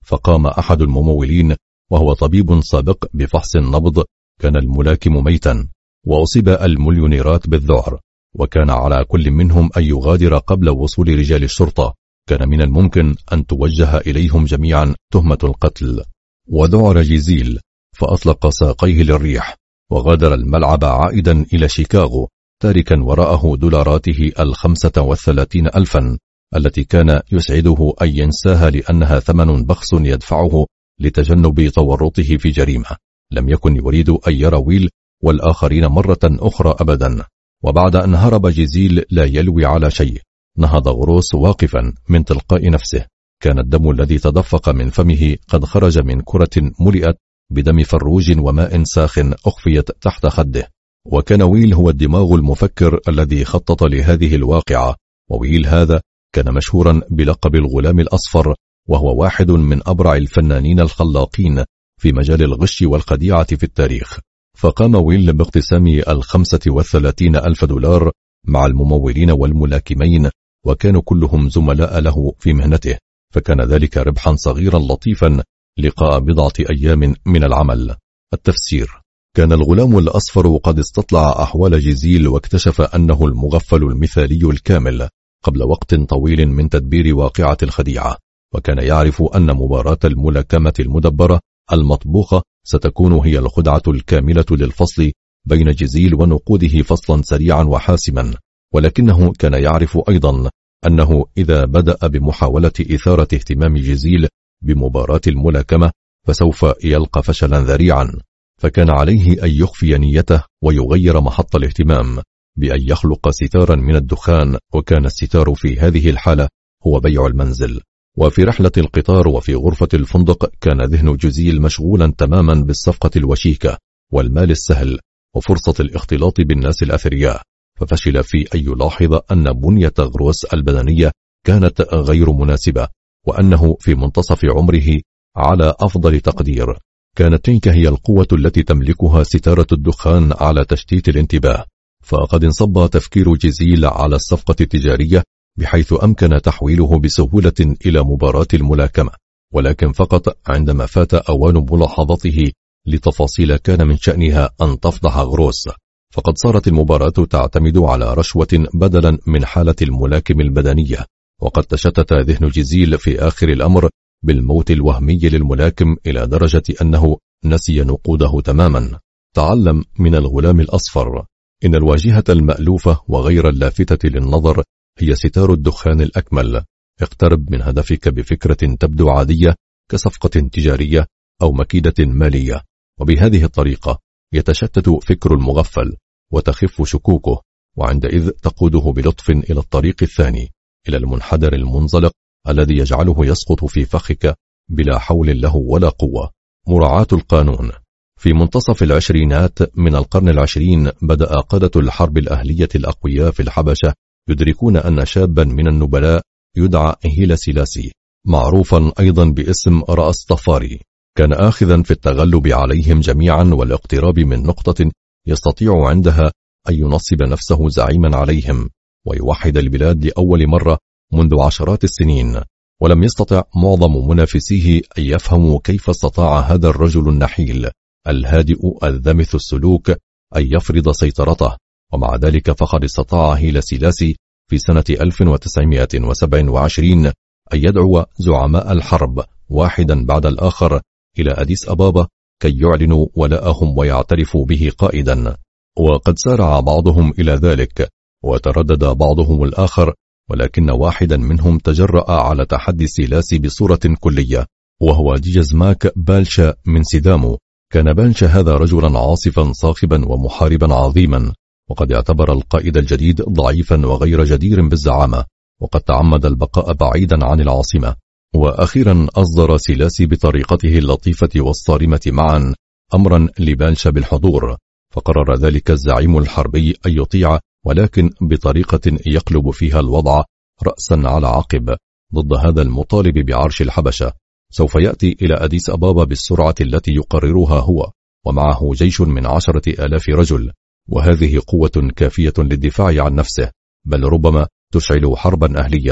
فقام أحد الممولين وهو طبيب سابق بفحص النبض. كان الملاكم ميتا، وأصيب المليونيرات بالذعر، وكان على كل منهم أن يغادر قبل وصول رجال الشرطة. كان من الممكن أن توجه إليهم جميعا تهمة القتل. وذعر جيزيل فأطلق ساقيه للريح وغادر الملعب عائدا إلى شيكاغو، تاركا وراءه دولاراته الخمسة والثلاثين ألفا التي كان يسعده أن ينساها، لأنها ثمن بخس يدفعه لتجنب تورطه في جريمة لم يكن يريد أن يرى ويل والآخرين مرة أخرى أبدا. وبعد أن هرب جيزيل لا يلوي على شيء، نهض غروس واقفا من تلقاء نفسه. كان الدم الذي تدفق من فمه قد خرج من كرة ملئت بدم فروج وماء ساخن أخفيت تحت خده. وكان ويل هو الدماغ المفكر الذي خطط لهذه الواقعة، وويل هذا كان مشهورا بلقب الغلام الأصفر، وهو واحد من أبرع الفنانين الخلاقين في مجال الغش والخديعة في التاريخ. فقام ويل باقتسام الخمسة والثلاثين ألف دولار مع الممولين والملاكمين، وكانوا كلهم زملاء له في مهنته، فكان ذلك ربحا صغيرا لطيفا لقاء بضعة أيام من العمل. التفسير: كان الغلام الأصفر قد استطلع أحوال جيزيل واكتشف أنه المغفل المثالي الكامل قبل وقت طويل من تدبير واقعة الخديعة، وكان يعرف أن مباراة الملاكمة المدبرة المطبوخة ستكون هي الخدعة الكاملة للفصل بين جيزيل ونقوده فصلا سريعا وحاسما. ولكنه كان يعرف أيضا أنه إذا بدأ بمحاولة إثارة اهتمام جيزيل بمباراة الملاكمة فسوف يلقى فشلا ذريعا، فكان عليه أن يخفي نيته ويغير محط الاهتمام بأن يخلق ستارا من الدخان، وكان الستار في هذه الحالة هو بيع المنزل. وفي رحلة القطار وفي غرفة الفندق كان ذهن جيزيل مشغولا تماما بالصفقة الوشيكة والمال السهل وفرصة الاختلاط بالناس الأثرياء، ففشل في أن يلاحظ أن بنية غروس البدنية كانت غير مناسبة، وأنه في منتصف عمره على أفضل تقدير. كانت تلك هي القوة التي تملكها ستارة الدخان على تشتيت الانتباه، فقد انصب تفكير جيزيل على الصفقة التجارية بحيث أمكن تحويله بسهولة إلى مباراة الملاكمة، ولكن فقط عندما فات أوان ملاحظته لتفاصيل كان من شأنها أن تفضح غروس. فقد صارت المباراة تعتمد على رشوة بدلا من حالة الملاكم البدنية، وقد تشتت ذهن جيزيل في آخر الأمر بالموت الوهمي للملاكم إلى درجة أنه نسي نقوده تماما. تعلم من الغلام الأصفر إن الواجهة المألوفة وغير اللافتة للنظر هي ستار الدخان الأكمل. اقترب من هدفك بفكرة تبدو عادية كصفقة تجارية أو مكيدة مالية، وبهذه الطريقة يتشتت فكر المغفل وتخف شكوكه، وعندئذ تقوده بلطف إلى الطريق الثاني، إلى المنحدر المنزلق الذي يجعله يسقط في فخك بلا حول له ولا قوة. مراعاة القانون. في منتصف العشرينات من القرن العشرين بدأ قادة الحرب الأهلية الأقوياء في الحبشة يدركون أن شابا من النبلاء يدعى هيلا سيلاسي، معروفا أيضا باسم رأس طفاري، كان آخذا في التغلب عليهم جميعا والاقتراب من نقطة يستطيع عندها أن ينصب نفسه زعيما عليهم ويوحد البلاد لأول مرة منذ عشرات السنين. ولم يستطع معظم منافسيه أن يفهموا كيف استطاع هذا الرجل النحيل الهادئ الذمث السلوك أن يفرض سيطرته، ومع ذلك فقد استطاع هيلا سيلاسي في سنة ألف وتسعمائة وسبعة وعشرين أن يدعو زعماء الحرب واحدا بعد الآخر إلى أديس أبابا كي يعلنوا ولاءهم ويعترفوا به قائدا، وقد سارع بعضهم إلى ذلك وتردد بعضهم الآخر، ولكن واحدا منهم تجرأ على تحدي سيلاسي بصورة كلية، وهو ديجزماك بالشا من سيدامو. كان بالشا هذا رجلا عاصفا صاخبا ومحاربا عظيما، وقد اعتبر القائد الجديد ضعيفا وغير جدير بالزعامة، وقد تعمد البقاء بعيدا عن العاصمة. وأخيرا أصدر سيلاسي بطريقته اللطيفة والصارمة معا أمرا لبالشا بالحضور، فقرر ذلك الزعيم الحربي أن يطيع، ولكن بطريقة يقلب فيها الوضع رأسا على عقب ضد هذا المطالب بعرش الحبشة. سوف يأتي إلى أديس أبابا بالسرعة التي يقررها هو، ومعه جيش من عشرة آلاف رجل، وهذه قوة كافية للدفاع عن نفسه، بل ربما تشعل حربا أهلية.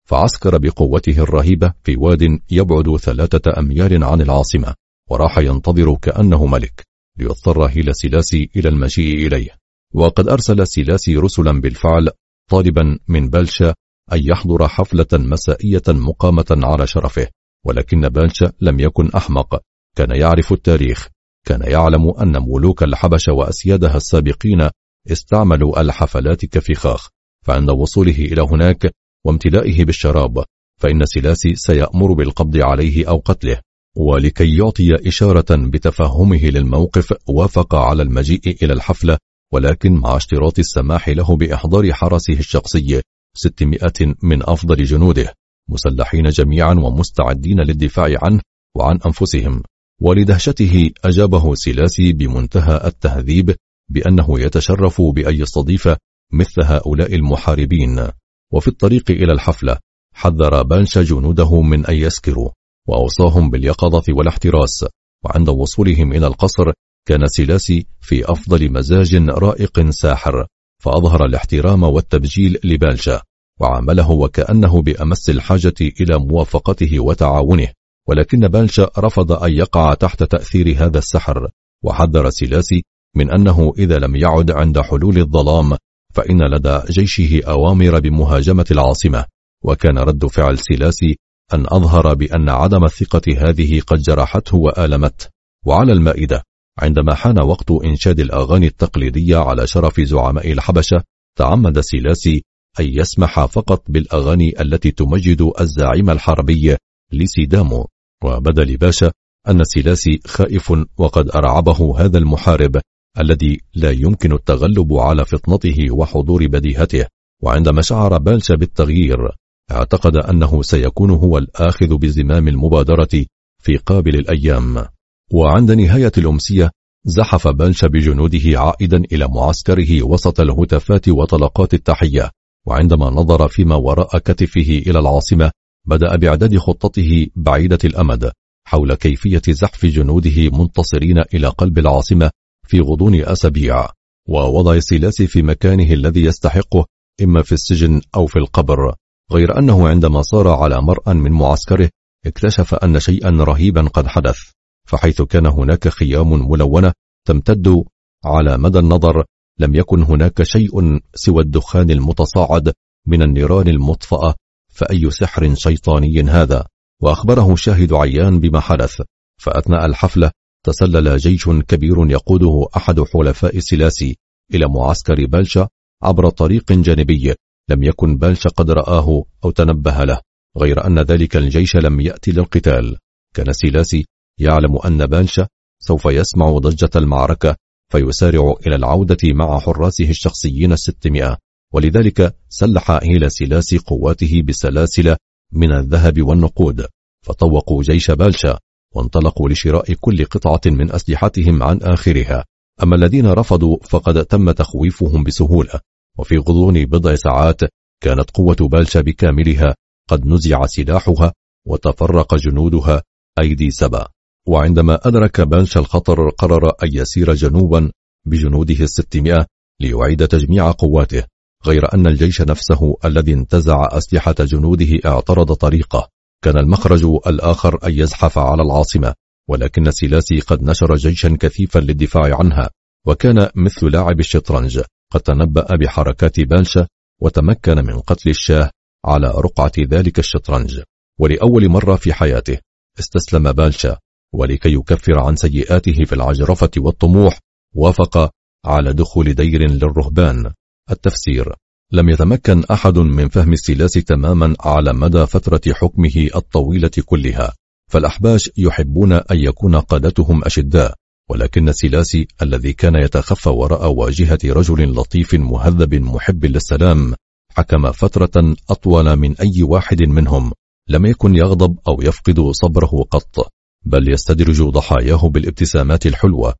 فعسكر بقوته الرهيبة في واد يبعد ثلاثة أميال عن العاصمة، وراح ينتظر كأنه ملك ليضطر هيلا سيلاسي إلى المجيء إليه. وقد أرسل سيلاسي رسلا بالفعل طالبا من بلشا أن يحضر حفلة مسائية مقامة على شرفه، ولكن بلشا لم يكن أحمق، كان يعرف التاريخ، كان يعلم أن ملوك الحبشة وأسيادها السابقين استعملوا الحفلات كفخاخ، فعند وصوله إلى هناك وامتلائه بالشراب فإن سيلاسي سيأمر بالقبض عليه أو قتله. ولكي يعطي إشارة بتفهمه للموقف وافق على المجيء إلى الحفلة، ولكن مع اشتراط السماح له بإحضار حرسه الشخصي ستمائة من أفضل جنوده، مسلحين جميعا ومستعدين للدفاع عنه وعن أنفسهم. ولدهشته أجابه سيلاسي بمنتهى التهذيب بأنه يتشرف بأن يستضيف مثل هؤلاء المحاربين. وفي الطريق إلى الحفلة حذر بلشا جنوده من أن يسكروا، وأوصاهم باليقظة والاحتراس. وعند وصولهم إلى القصر كان سيلاسي في أفضل مزاج رائق ساحر، فأظهر الاحترام والتبجيل لبلشا وعامله وكأنه بأمس الحاجة إلى موافقته وتعاونه، ولكن بلشا رفض أن يقع تحت تأثير هذا السحر، وحذر سيلاسي من أنه إذا لم يعد عند حلول الظلام فإن لدى جيشه أوامر بمهاجمة العاصمة. وكان رد فعل سيلاسي أن أظهر بأن عدم الثقة هذه قد جرحته وآلمته. وعلى المائدة عندما حان وقت إنشاد الأغاني التقليدية على شرف زعماء الحبشة، تعمد سيلاسي أن يسمح فقط بالأغاني التي تمجد الزعيم الحربي لسيدامو. وبدا لباشا أن سيلاسي خائف وقد أرعبه هذا المحارب الذي لا يمكن التغلب على فطنته وحضور بديهته. وعندما شعر بلشا بالتغيير اعتقد أنه سيكون هو الآخذ بزمام المبادرة في قابل الأيام. وعند نهاية الأمسية زحف بلشا بجنوده عائدا إلى معسكره وسط الهتافات وطلقات التحية، وعندما نظر فيما وراء كتفه إلى العاصمة بدأ بإعداد خطته بعيدة الأمد حول كيفية زحف جنوده منتصرين إلى قلب العاصمة في غضون أسابيع، ووضع سيلاسي في مكانه الذي يستحقه إما في السجن أو في القبر. غير أنه عندما صار على مرأى من معسكره اكتشف أن شيئا رهيبا قد حدث، فحيث كان هناك خيام ملونة تمتد على مدى النظر لم يكن هناك شيء سوى الدخان المتصاعد من النيران المطفأة، فأي سحر شيطاني هذا؟ وأخبره شاهد عيان بما حدث. فأثناء الحفلة تسلل جيش كبير يقوده أحد حلفاء سيلاسي إلى معسكر بلشا عبر طريق جانبي لم يكن بلشا قد رآه أو تنبه له، غير أن ذلك الجيش لم يأتي للقتال. كان سيلاسي يعلم أن بلشا سوف يسمع ضجة المعركة فيسارع إلى العودة مع حراسه الشخصيين الستمائة، ولذلك سلح هيلا سيلاسي قواته بسلاسل من الذهب والنقود، فطوقوا جيش بلشا وانطلقوا لشراء كل قطعة من أسلحتهم عن آخرها. أما الذين رفضوا فقد تم تخويفهم بسهولة، وفي غضون بضع ساعات كانت قوة بلشا بكاملها قد نزع سلاحها وتفرق جنودها أيدي سبا. وعندما أدرك بلشا الخطر قرر أن يسير جنوبا بجنوده الستمائة ليعيد تجميع قواته، غير أن الجيش نفسه الذي انتزع أسلحة جنوده اعترض طريقه. كان المخرج الآخر أن يزحف على العاصمة، ولكن سيلاسي قد نشر جيشا كثيفا للدفاع عنها، وكان مثل لاعب الشطرنج قد تنبأ بحركات بلشا وتمكن من قتل الشاه على رقعة ذلك الشطرنج. ولأول مرة في حياته استسلم بلشا، ولكي يكفر عن سيئاته في العجرفة والطموح وافق على دخول دير للرهبان. التفسير: لم يتمكن أحد من فهم سيلاسي تماما على مدى فترة حكمه الطويلة كلها، فالأحباش يحبون أن يكون قادتهم أشداء، ولكن سيلاسي الذي كان يتخفى وراء واجهة رجل لطيف مهذب محب للسلام حكم فترة أطول من أي واحد منهم. لم يكن يغضب أو يفقد صبره قط، بل يستدرج ضحاياه بالابتسامات الحلوة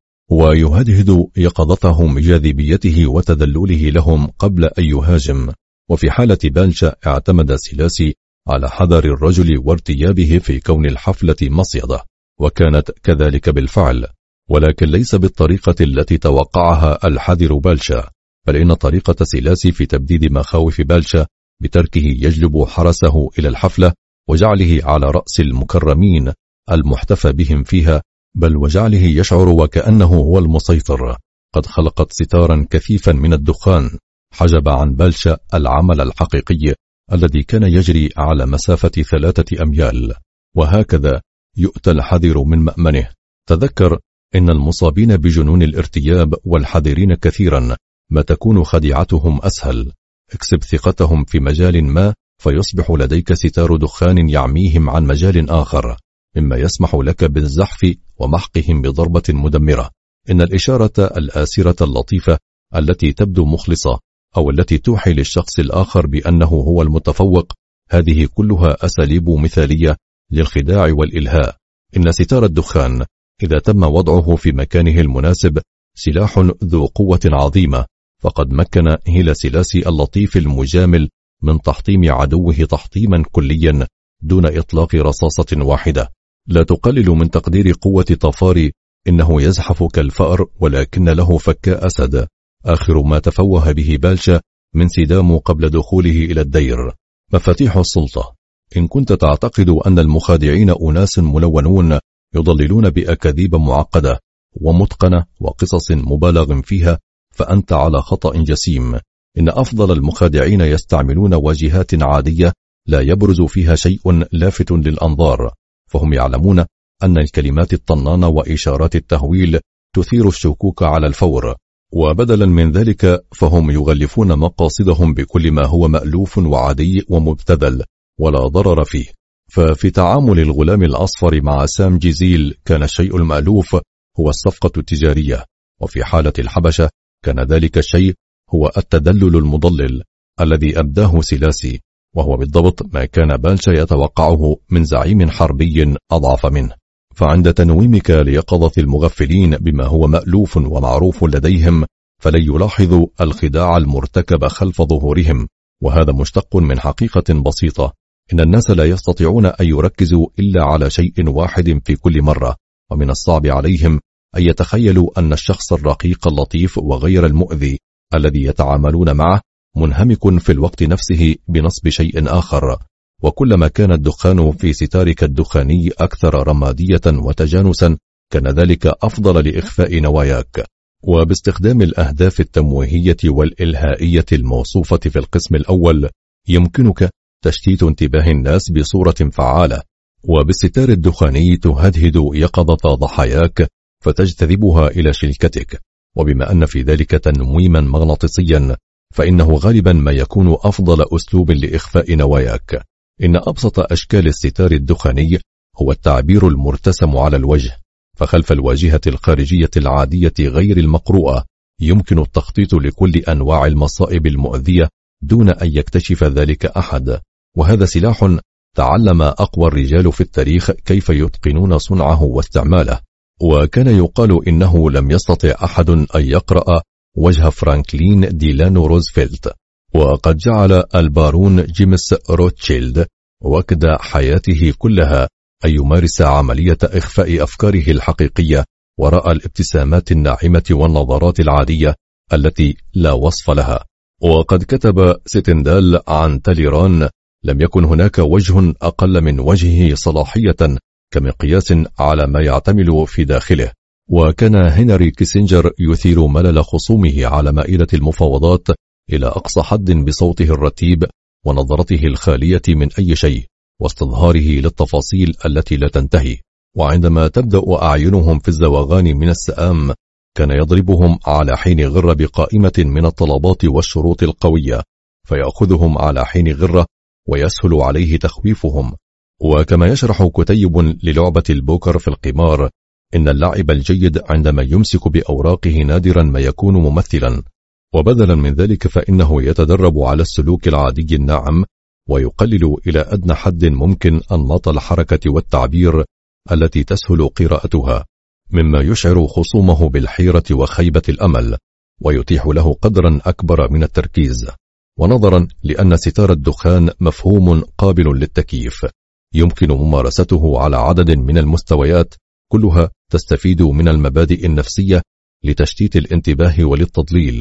ويهدهد يقظتهم بجاذبيته وتذلله لهم قبل أن يهاجم. وفي حالة بلشا اعتمد سيلاسي على حذر الرجل وارتيابه في كون الحفلة مصيدة، وكانت كذلك بالفعل، ولكن ليس بالطريقة التي توقعها الحذر بلشا، بل إن طريقة سيلاسي في تبديد مخاوف بلشا بتركه يجلب حرسه إلى الحفلة وجعله على رأس المكرمين المحتفى بهم فيها، بل وجعله يشعر وكأنه هو المسيطر. قد خلقت ستارا كثيفا من الدخان حجب عن بالشا العمل الحقيقي الذي كان يجري على مسافة ثلاثة أميال. وهكذا يؤتى الحذر من مأمنه. تذكر إن المصابين بجنون الارتياب والحذرين كثيرا ما تكون خديعتهم أسهل. اكسب ثقتهم في مجال ما فيصبح لديك ستار دخان يعميهم عن مجال آخر، مما يسمح لك بالزحف ومحقهم بضربة مدمرة. إن الإشارة الآسرة اللطيفة التي تبدو مخلصة أو التي توحي للشخص الآخر بأنه هو المتفوق، هذه كلها أساليب مثالية للخداع والإلهاء. إن ستار الدخان إذا تم وضعه في مكانه المناسب سلاح ذو قوة عظيمة، فقد مكن هيلا سيلاسي اللطيف المجامل من تحطيم عدوه تحطيما كليا دون إطلاق رصاصة واحدة. لا تقلل من تقدير قوة طفاري، إنه يزحف كالفأر ولكن له فك أسد، آخر ما تفوه به بالشا من سدام قبل دخوله إلى الدير. مفاتيح السلطة. إن كنت تعتقد أن المخادعين أناس ملونون يضللون بأكاذيب معقدة ومتقنة وقصص مبالغ فيها، فأنت على خطأ جسيم. إن أفضل المخادعين يستعملون واجهات عادية لا يبرز فيها شيء لافت للأنظار، فهم يعلمون أن الكلمات الطنانة وإشارات التهويل تثير الشكوك على الفور، وبدلا من ذلك فهم يغلفون مقاصدهم بكل ما هو مألوف وعادي ومبتذل ولا ضرر فيه. ففي تعامل الغلام الأصفر مع سام جيزيل كان الشيء المألوف هو الصفقة التجارية، وفي حالة الحبشة كان ذلك الشيء هو التدلل المضلل الذي أبداه سيلاسي، وهو بالضبط ما كان بالشا يتوقعه من زعيم حربي أضعف منه. فعند تنويمك ليقظة المغفلين بما هو مألوف ومعروف لديهم، فلن يلاحظوا الخداع المرتكب خلف ظهورهم، وهذا مشتق من حقيقة بسيطة: إن الناس لا يستطيعون أن يركزوا إلا على شيء واحد في كل مرة، ومن الصعب عليهم أن يتخيلوا أن الشخص الرقيق اللطيف وغير المؤذي الذي يتعاملون معه منهمك في الوقت نفسه بنصب شيء آخر. وكلما كان الدخان في ستارك الدخاني أكثر رمادية وتجانسا كان ذلك أفضل لإخفاء نواياك. وباستخدام الأهداف التمويهية والإلهائية الموصوفة في القسم الأول يمكنك تشتيت انتباه الناس بصورة فعالة، وبالستار الدخاني تهدهد يقظة ضحاياك فتجتذبها إلى شلكتك. وبما أن في ذلك تنويما مغناطيسيا فإنه غالبا ما يكون أفضل أسلوب لإخفاء نواياك. إن أبسط أشكال الستار الدخاني هو التعبير المرتسم على الوجه، فخلف الواجهة الخارجية العادية غير المقروءة يمكن التخطيط لكل أنواع المصائب المؤذية دون أن يكتشف ذلك أحد. وهذا سلاح تعلم أقوى الرجال في التاريخ كيف يتقنون صنعه واستعماله. وكان يقال إنه لم يستطع أحد أن يقرأ وجه فرانكلين ديلانو روزفلت، وقد جعل البارون جيمس روتشيلد وقت حياته كلها أن يمارس عملية إخفاء أفكاره الحقيقية وراء الابتسامات الناعمة والنظرات العادية التي لا وصف لها. وقد كتب ستندال عن تاليران: لم يكن هناك وجه أقل من وجهه صلاحية كمقياس على ما يعتمل في داخله. وكان هنري كيسنجر يثير ملل خصومه على مائدة المفاوضات إلى أقصى حد بصوته الرتيب ونظرته الخالية من أي شيء واستظهاره للتفاصيل التي لا تنتهي. وعندما تبدأ أعينهم في الزواغان من السآم كان يضربهم على حين غرة بقائمة من الطلبات والشروط القوية، فيأخذهم على حين غرة ويسهل عليه تخويفهم. وكما يشرح كتيب للعبة البوكر في القمار: إن اللاعب الجيد عندما يمسك بأوراقه نادرا ما يكون ممثلا، وبدلا من ذلك فإنه يتدرب على السلوك العادي الناعم ويقلل إلى أدنى حد ممكن أنماط الحركة والتعبير التي تسهل قراءتها، مما يشعر خصومه بالحيرة وخيبة الأمل ويتيح له قدرا أكبر من التركيز. ونظرا لأن ستار الدخان مفهوم قابل للتكييف يمكن ممارسته على عدد من المستويات كلها تستفيد من المبادئ النفسية لتشتيت الانتباه وللتضليل.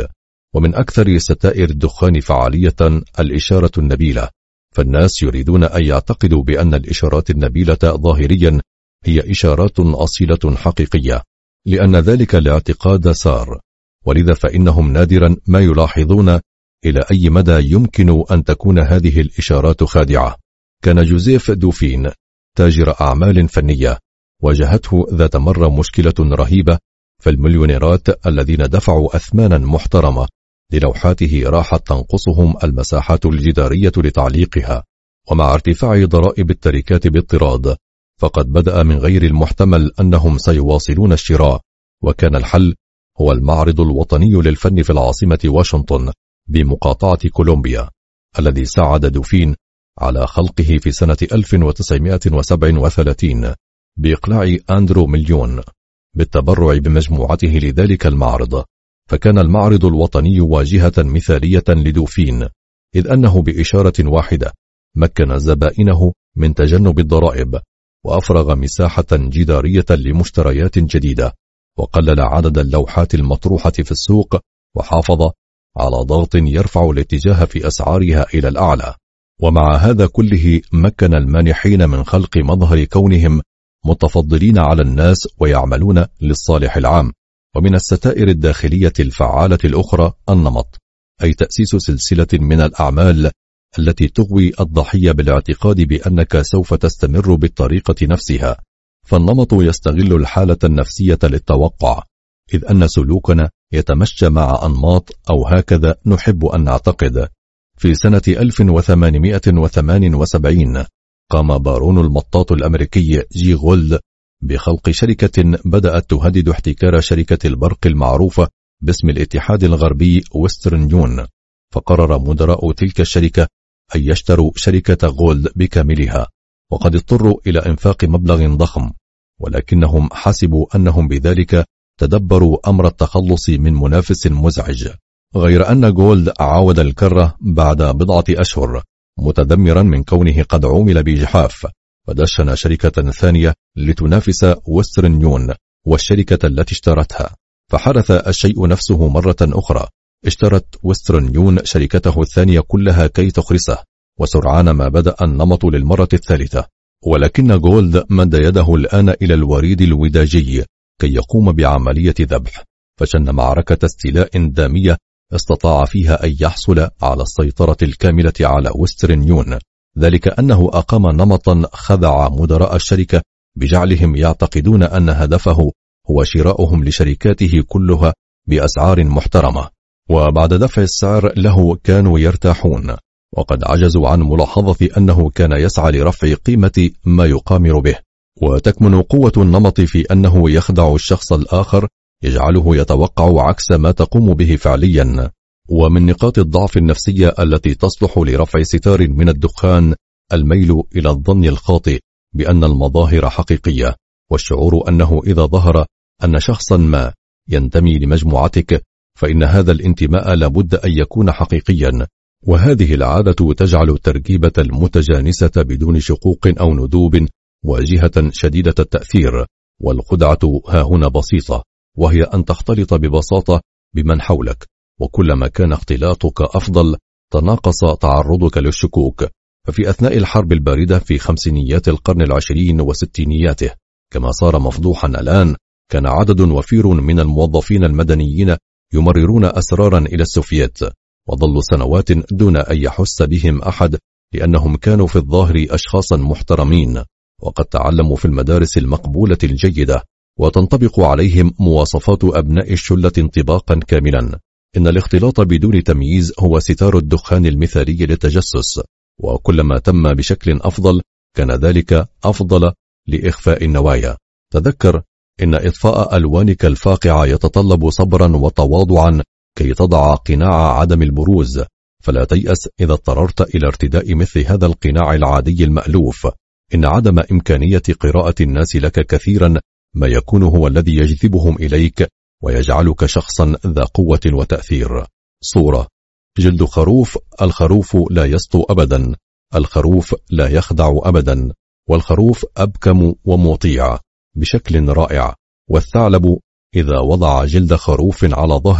ومن أكثر ستائر الدخان فعالية الإشارة النبيلة، فالناس يريدون أن يعتقدوا بأن الإشارات النبيلة ظاهريا هي إشارات أصيلة حقيقية، لأن ذلك الاعتقاد سار، ولذا فإنهم نادرا ما يلاحظون إلى أي مدى يمكن أن تكون هذه الإشارات خادعة. كان جوزيف دوفين تاجر أعمال فنية، واجهته ذات مرة مشكلة رهيبة، فالمليونيرات الذين دفعوا أثمانا محترمة للوحاته راحت تنقصهم المساحات الجدارية لتعليقها، ومع ارتفاع ضرائب التركات باضطراد فقد بدأ من غير المحتمل أنهم سيواصلون الشراء، وكان الحل هو المعرض الوطني للفن في العاصمة واشنطن بمقاطعة كولومبيا، الذي ساعد دوفين على خلقه في سنة ألف وتسعمائة وسبعة وثلاثين بإقلاع أندرو مليون بالتبرع بمجموعته لذلك المعرض. فكان المعرض الوطني واجهة مثالية لدوفين، إذ أنه بإشارة واحدة مكن زبائنه من تجنب الضرائب، وأفرغ مساحة جدارية لمشتريات جديدة، وقلل عدد اللوحات المطروحة في السوق، وحافظ على ضغط يرفع الاتجاه في أسعارها إلى الأعلى. ومع هذا كله مكن المانحين من خلق مظهر كونهم متفضلين على الناس ويعملون للصالح العام. ومن الستائر الداخلية الفعالة الأخرى النمط، أي تأسيس سلسلة من الأعمال التي تغوي الضحية بالاعتقاد بأنك سوف تستمر بالطريقة نفسها. فالنمط يستغل الحالة النفسية للتوقع، إذ أن سلوكنا يتمشى مع أنماط، أو هكذا نحب أن نعتقد. في سنة ألف وثمانمائة وثمانية وسبعين قام بارون المطاط الأمريكي جي غولد بخلق شركة بدأت تهدد احتكار شركة البرق المعروفة باسم الاتحاد الغربي ويسترن يون، فقرر مدراء تلك الشركة أن يشتروا شركة غولد بكاملها، وقد اضطروا إلى إنفاق مبلغ ضخم، ولكنهم حسبوا أنهم بذلك تدبروا أمر التخلص من منافس مزعج. غير أن غولد عاود الكرة بعد بضعة أشهر متذمرا من كونه قد عومل بإجحاف، ودشن شركة ثانية لتنافس ويسترن يون والشركة التي اشترتها. فحدث الشيء نفسه مرة أخرى، اشترت ويسترن يون شركته الثانية كلها كي تخرسه، وسرعان ما بدأ النمط للمرة الثالثة. ولكن غولد مد يده الآن إلى الوريد الوداجي كي يقوم بعملية ذبح، فشن معركة استيلاء دامية استطاع فيها أن يحصل على السيطرة الكاملة على ويسترن يون، ذلك أنه أقام نمطا خدع مدراء الشركة بجعلهم يعتقدون أن هدفه هو شراؤهم لشركاته كلها بأسعار محترمة، وبعد دفع السعر له كانوا يرتاحون، وقد عجزوا عن ملاحظة أنه كان يسعى لرفع قيمة ما يقامر به. وتكمن قوة النمط في أنه يخدع الشخص الآخر، يجعله يتوقع عكس ما تقوم به فعليا. ومن نقاط الضعف النفسية التي تصلح لرفع ستار من الدخان الميل إلى الظن الخاطئ بأن المظاهر حقيقية، والشعور أنه إذا ظهر أن شخصا ما ينتمي لمجموعتك فإن هذا الانتماء لابد أن يكون حقيقيا. وهذه العادة تجعل التركيبة المتجانسة بدون شقوق أو ندوب واجهة شديدة التأثير. والخدعة ها هنا بسيطة، وهي أن تختلط ببساطة بمن حولك، وكلما كان اختلاطك أفضل تناقص تعرضك للشكوك. ففي أثناء الحرب الباردة في خمسينيات القرن العشرين وستينياته، كما صار مفضوحا الآن، كان عدد وفير من الموظفين المدنيين يمررون أسرارا إلى السوفييت، وظلوا سنوات دون أن يحس بهم أحد، لأنهم كانوا في الظاهر أشخاصا محترمين، وقد تعلموا في المدارس المقبولة الجيدة، وتنطبق عليهم مواصفات أبناء الشلة انطباقا كاملا. إن الاختلاط بدون تمييز هو ستار الدخان المثالي للتجسس، وكلما تم بشكل أفضل كان ذلك أفضل لإخفاء النوايا. تذكر إن إطفاء ألوانك الفاقعة يتطلب صبرا وتواضعا كي تضع قناع عدم البروز، فلا تيأس إذا اضطررت إلى ارتداء مثل هذا القناع العادي المألوف. إن عدم إمكانية قراءة الناس لك كثيرا ما يكون هو الذي يجذبهم إليك ويجعلك شخصا ذا قوة وتأثير. صورة: جلد خروف. الخروف لا يسطو أبدا، الخروف لا يخدع أبدا، والخروف أبكم ومطيع بشكل رائع. والثعلب إذا وضع جلد خروف على ظهره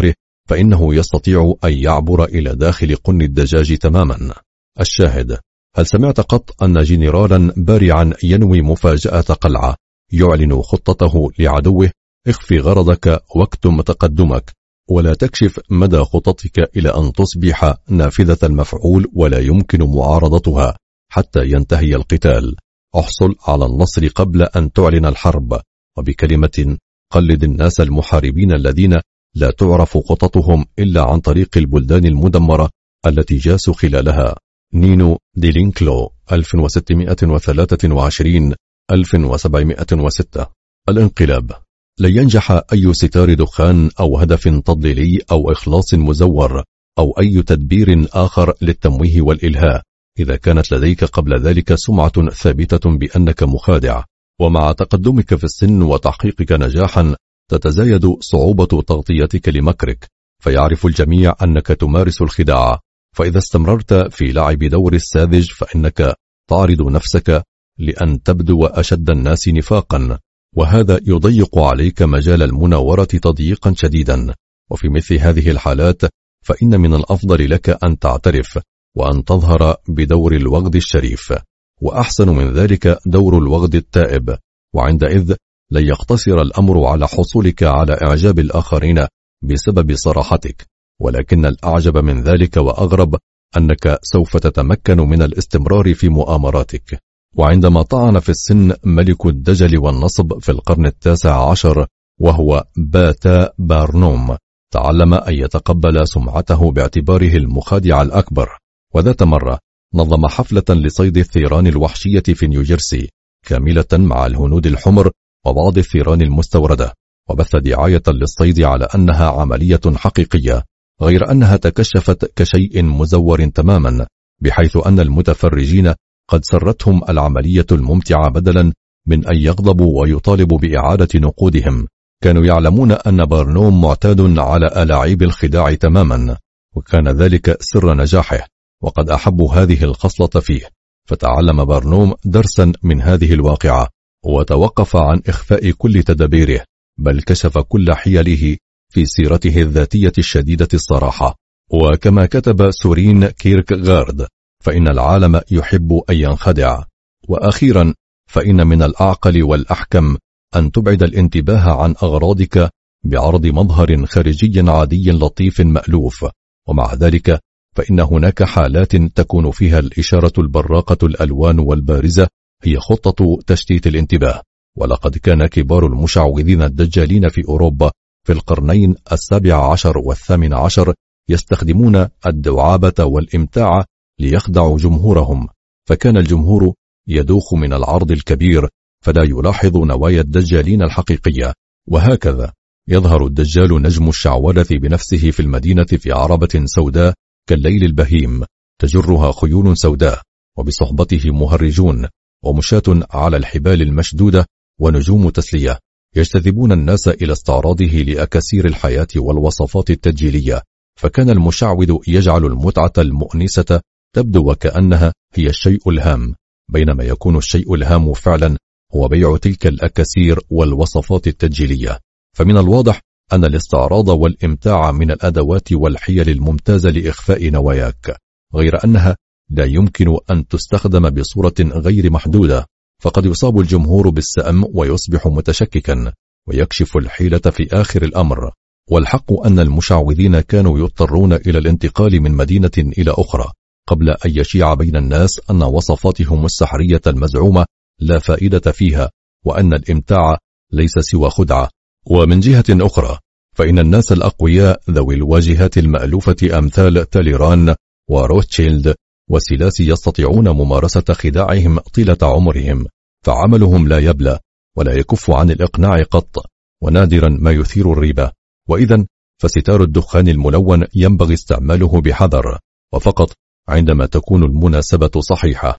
فإنه يستطيع أن يعبر إلى داخل قن الدجاج تماما. الشاهد: هل سمعت قط أن جنرالا بارعا ينوي مفاجأة قلعة يعلن خطته لعدوه؟ اخفي غرضك واكتم تقدمك، ولا تكشف مدى خططك إلى أن تصبح نافذة المفعول ولا يمكن معارضتها حتى ينتهي القتال. احصل على النصر قبل أن تعلن الحرب، وبكلمة قلد الناس المحاربين الذين لا تعرف خططهم إلا عن طريق البلدان المدمرة التي جاسوا خلالها. نينو دي لينكلو ألف وستمائة وثلاثة وعشرين ألف وسبعمائة وستة. الانقلاب: لن ينجح أي ستار دخان أو هدف تضليلي أو إخلاص مزور أو أي تدبير آخر للتمويه والإلهاء إذا كانت لديك قبل ذلك سمعة ثابتة بأنك مخادع. ومع تقدمك في السن وتحقيقك نجاحا تتزايد صعوبة تغطيتك لمكرك، فيعرف الجميع أنك تمارس الخداع. فإذا استمررت في لعب دور الساذج فإنك تعرض نفسك لأن تبدو أشد الناس نفاقا، وهذا يضيق عليك مجال المناورة تضييقا شديدا. وفي مثل هذه الحالات فإن من الأفضل لك أن تعترف وأن تظهر بدور الوغد الشريف، وأحسن من ذلك دور الوغد التائب، وعندئذ لن يقتصر الأمر على حصولك على إعجاب الآخرين بسبب صراحتك، ولكن الأعجب من ذلك وأغرب أنك سوف تتمكن من الاستمرار في مؤامراتك. وعندما طعن في السن ملك الدجل والنصب في القرن التاسع عشر وهو باتا بارنوم، تعلم أن يتقبل سمعته باعتباره المخادع الأكبر. وذات مرة نظم حفلة لصيد الثيران الوحشية في نيوجيرسي كاملة مع الهنود الحمر وبعض الثيران المستوردة، وبث دعاية للصيد على أنها عملية حقيقية، غير أنها تكشفت كشيء مزور تماما، بحيث أن المتفرجين قد سرتهم العملية الممتعة بدلا من أن يغضبوا ويطالبوا بإعادة نقودهم. كانوا يعلمون أن بارنوم معتاد على ألاعيب الخداع تماما، وكان ذلك سر نجاحه، وقد أحبوا هذه الخصلة فيه. فتعلم بارنوم درسا من هذه الواقعة، وتوقف عن إخفاء كل تدابيره، بل كشف كل حيله في سيرته الذاتية الشديدة الصراحة. وكما كتب سورين كيركغارد: فإن العالم يحب أن ينخدع. وأخيرا فإن من الأعقل والأحكم أن تبعد الانتباه عن أغراضك بعرض مظهر خارجي عادي لطيف مألوف، ومع ذلك فإن هناك حالات تكون فيها الإشارة البراقة الألوان والبارزة هي خطة تشتيت الانتباه. ولقد كان كبار المشعوذين الدجالين في أوروبا في القرنين السابع عشر والثامن عشر يستخدمون الدعابة والإمتاع ليخدعوا جمهورهم، فكان الجمهور يدوخ من العرض الكبير فلا يلاحظ نوايا الدجالين الحقيقية. وهكذا يظهر الدجال نجم الشعوذة بنفسه في المدينة في عربة سوداء كالليل البهيم تجرها خيول سوداء، وبصحبته مهرجون ومشاة على الحبال المشدودة ونجوم تسلية يجتذبون الناس إلى استعراضه لأكاسير الحياة والوصفات التدجيلية. فكان المشعوذ يجعل المتعة المؤنسة تبدو وكأنها هي الشيء الهام، بينما يكون الشيء الهام فعلا هو بيع تلك الأكاسير والوصفات التدجيلية. فمن الواضح أن الاستعراض والإمتاع من الأدوات والحيل الممتازة لإخفاء نواياك، غير أنها لا يمكن أن تستخدم بصورة غير محدودة، فقد يصاب الجمهور بالسأم ويصبح متشككا ويكشف الحيلة في آخر الأمر. والحق أن المشعوذين كانوا يضطرون إلى الانتقال من مدينة إلى أخرى قبل أن يشيع بين الناس أن وصفاتهم السحرية المزعومة لا فائدة فيها، وأن الإمتاع ليس سوى خدعة. ومن جهة أخرى فإن الناس الأقوياء ذوي الواجهات المألوفة أمثال تاليران وروتشيلد وسيلاسي يستطيعون ممارسة خداعهم طيلة عمرهم، فعملهم لا يبلى ولا يكف عن الإقناع قط، ونادرا ما يثير الريبة. وإذن فستار الدخان الملون ينبغي استعماله بحذر، وفقط عندما تكون المناسبة صحيحة.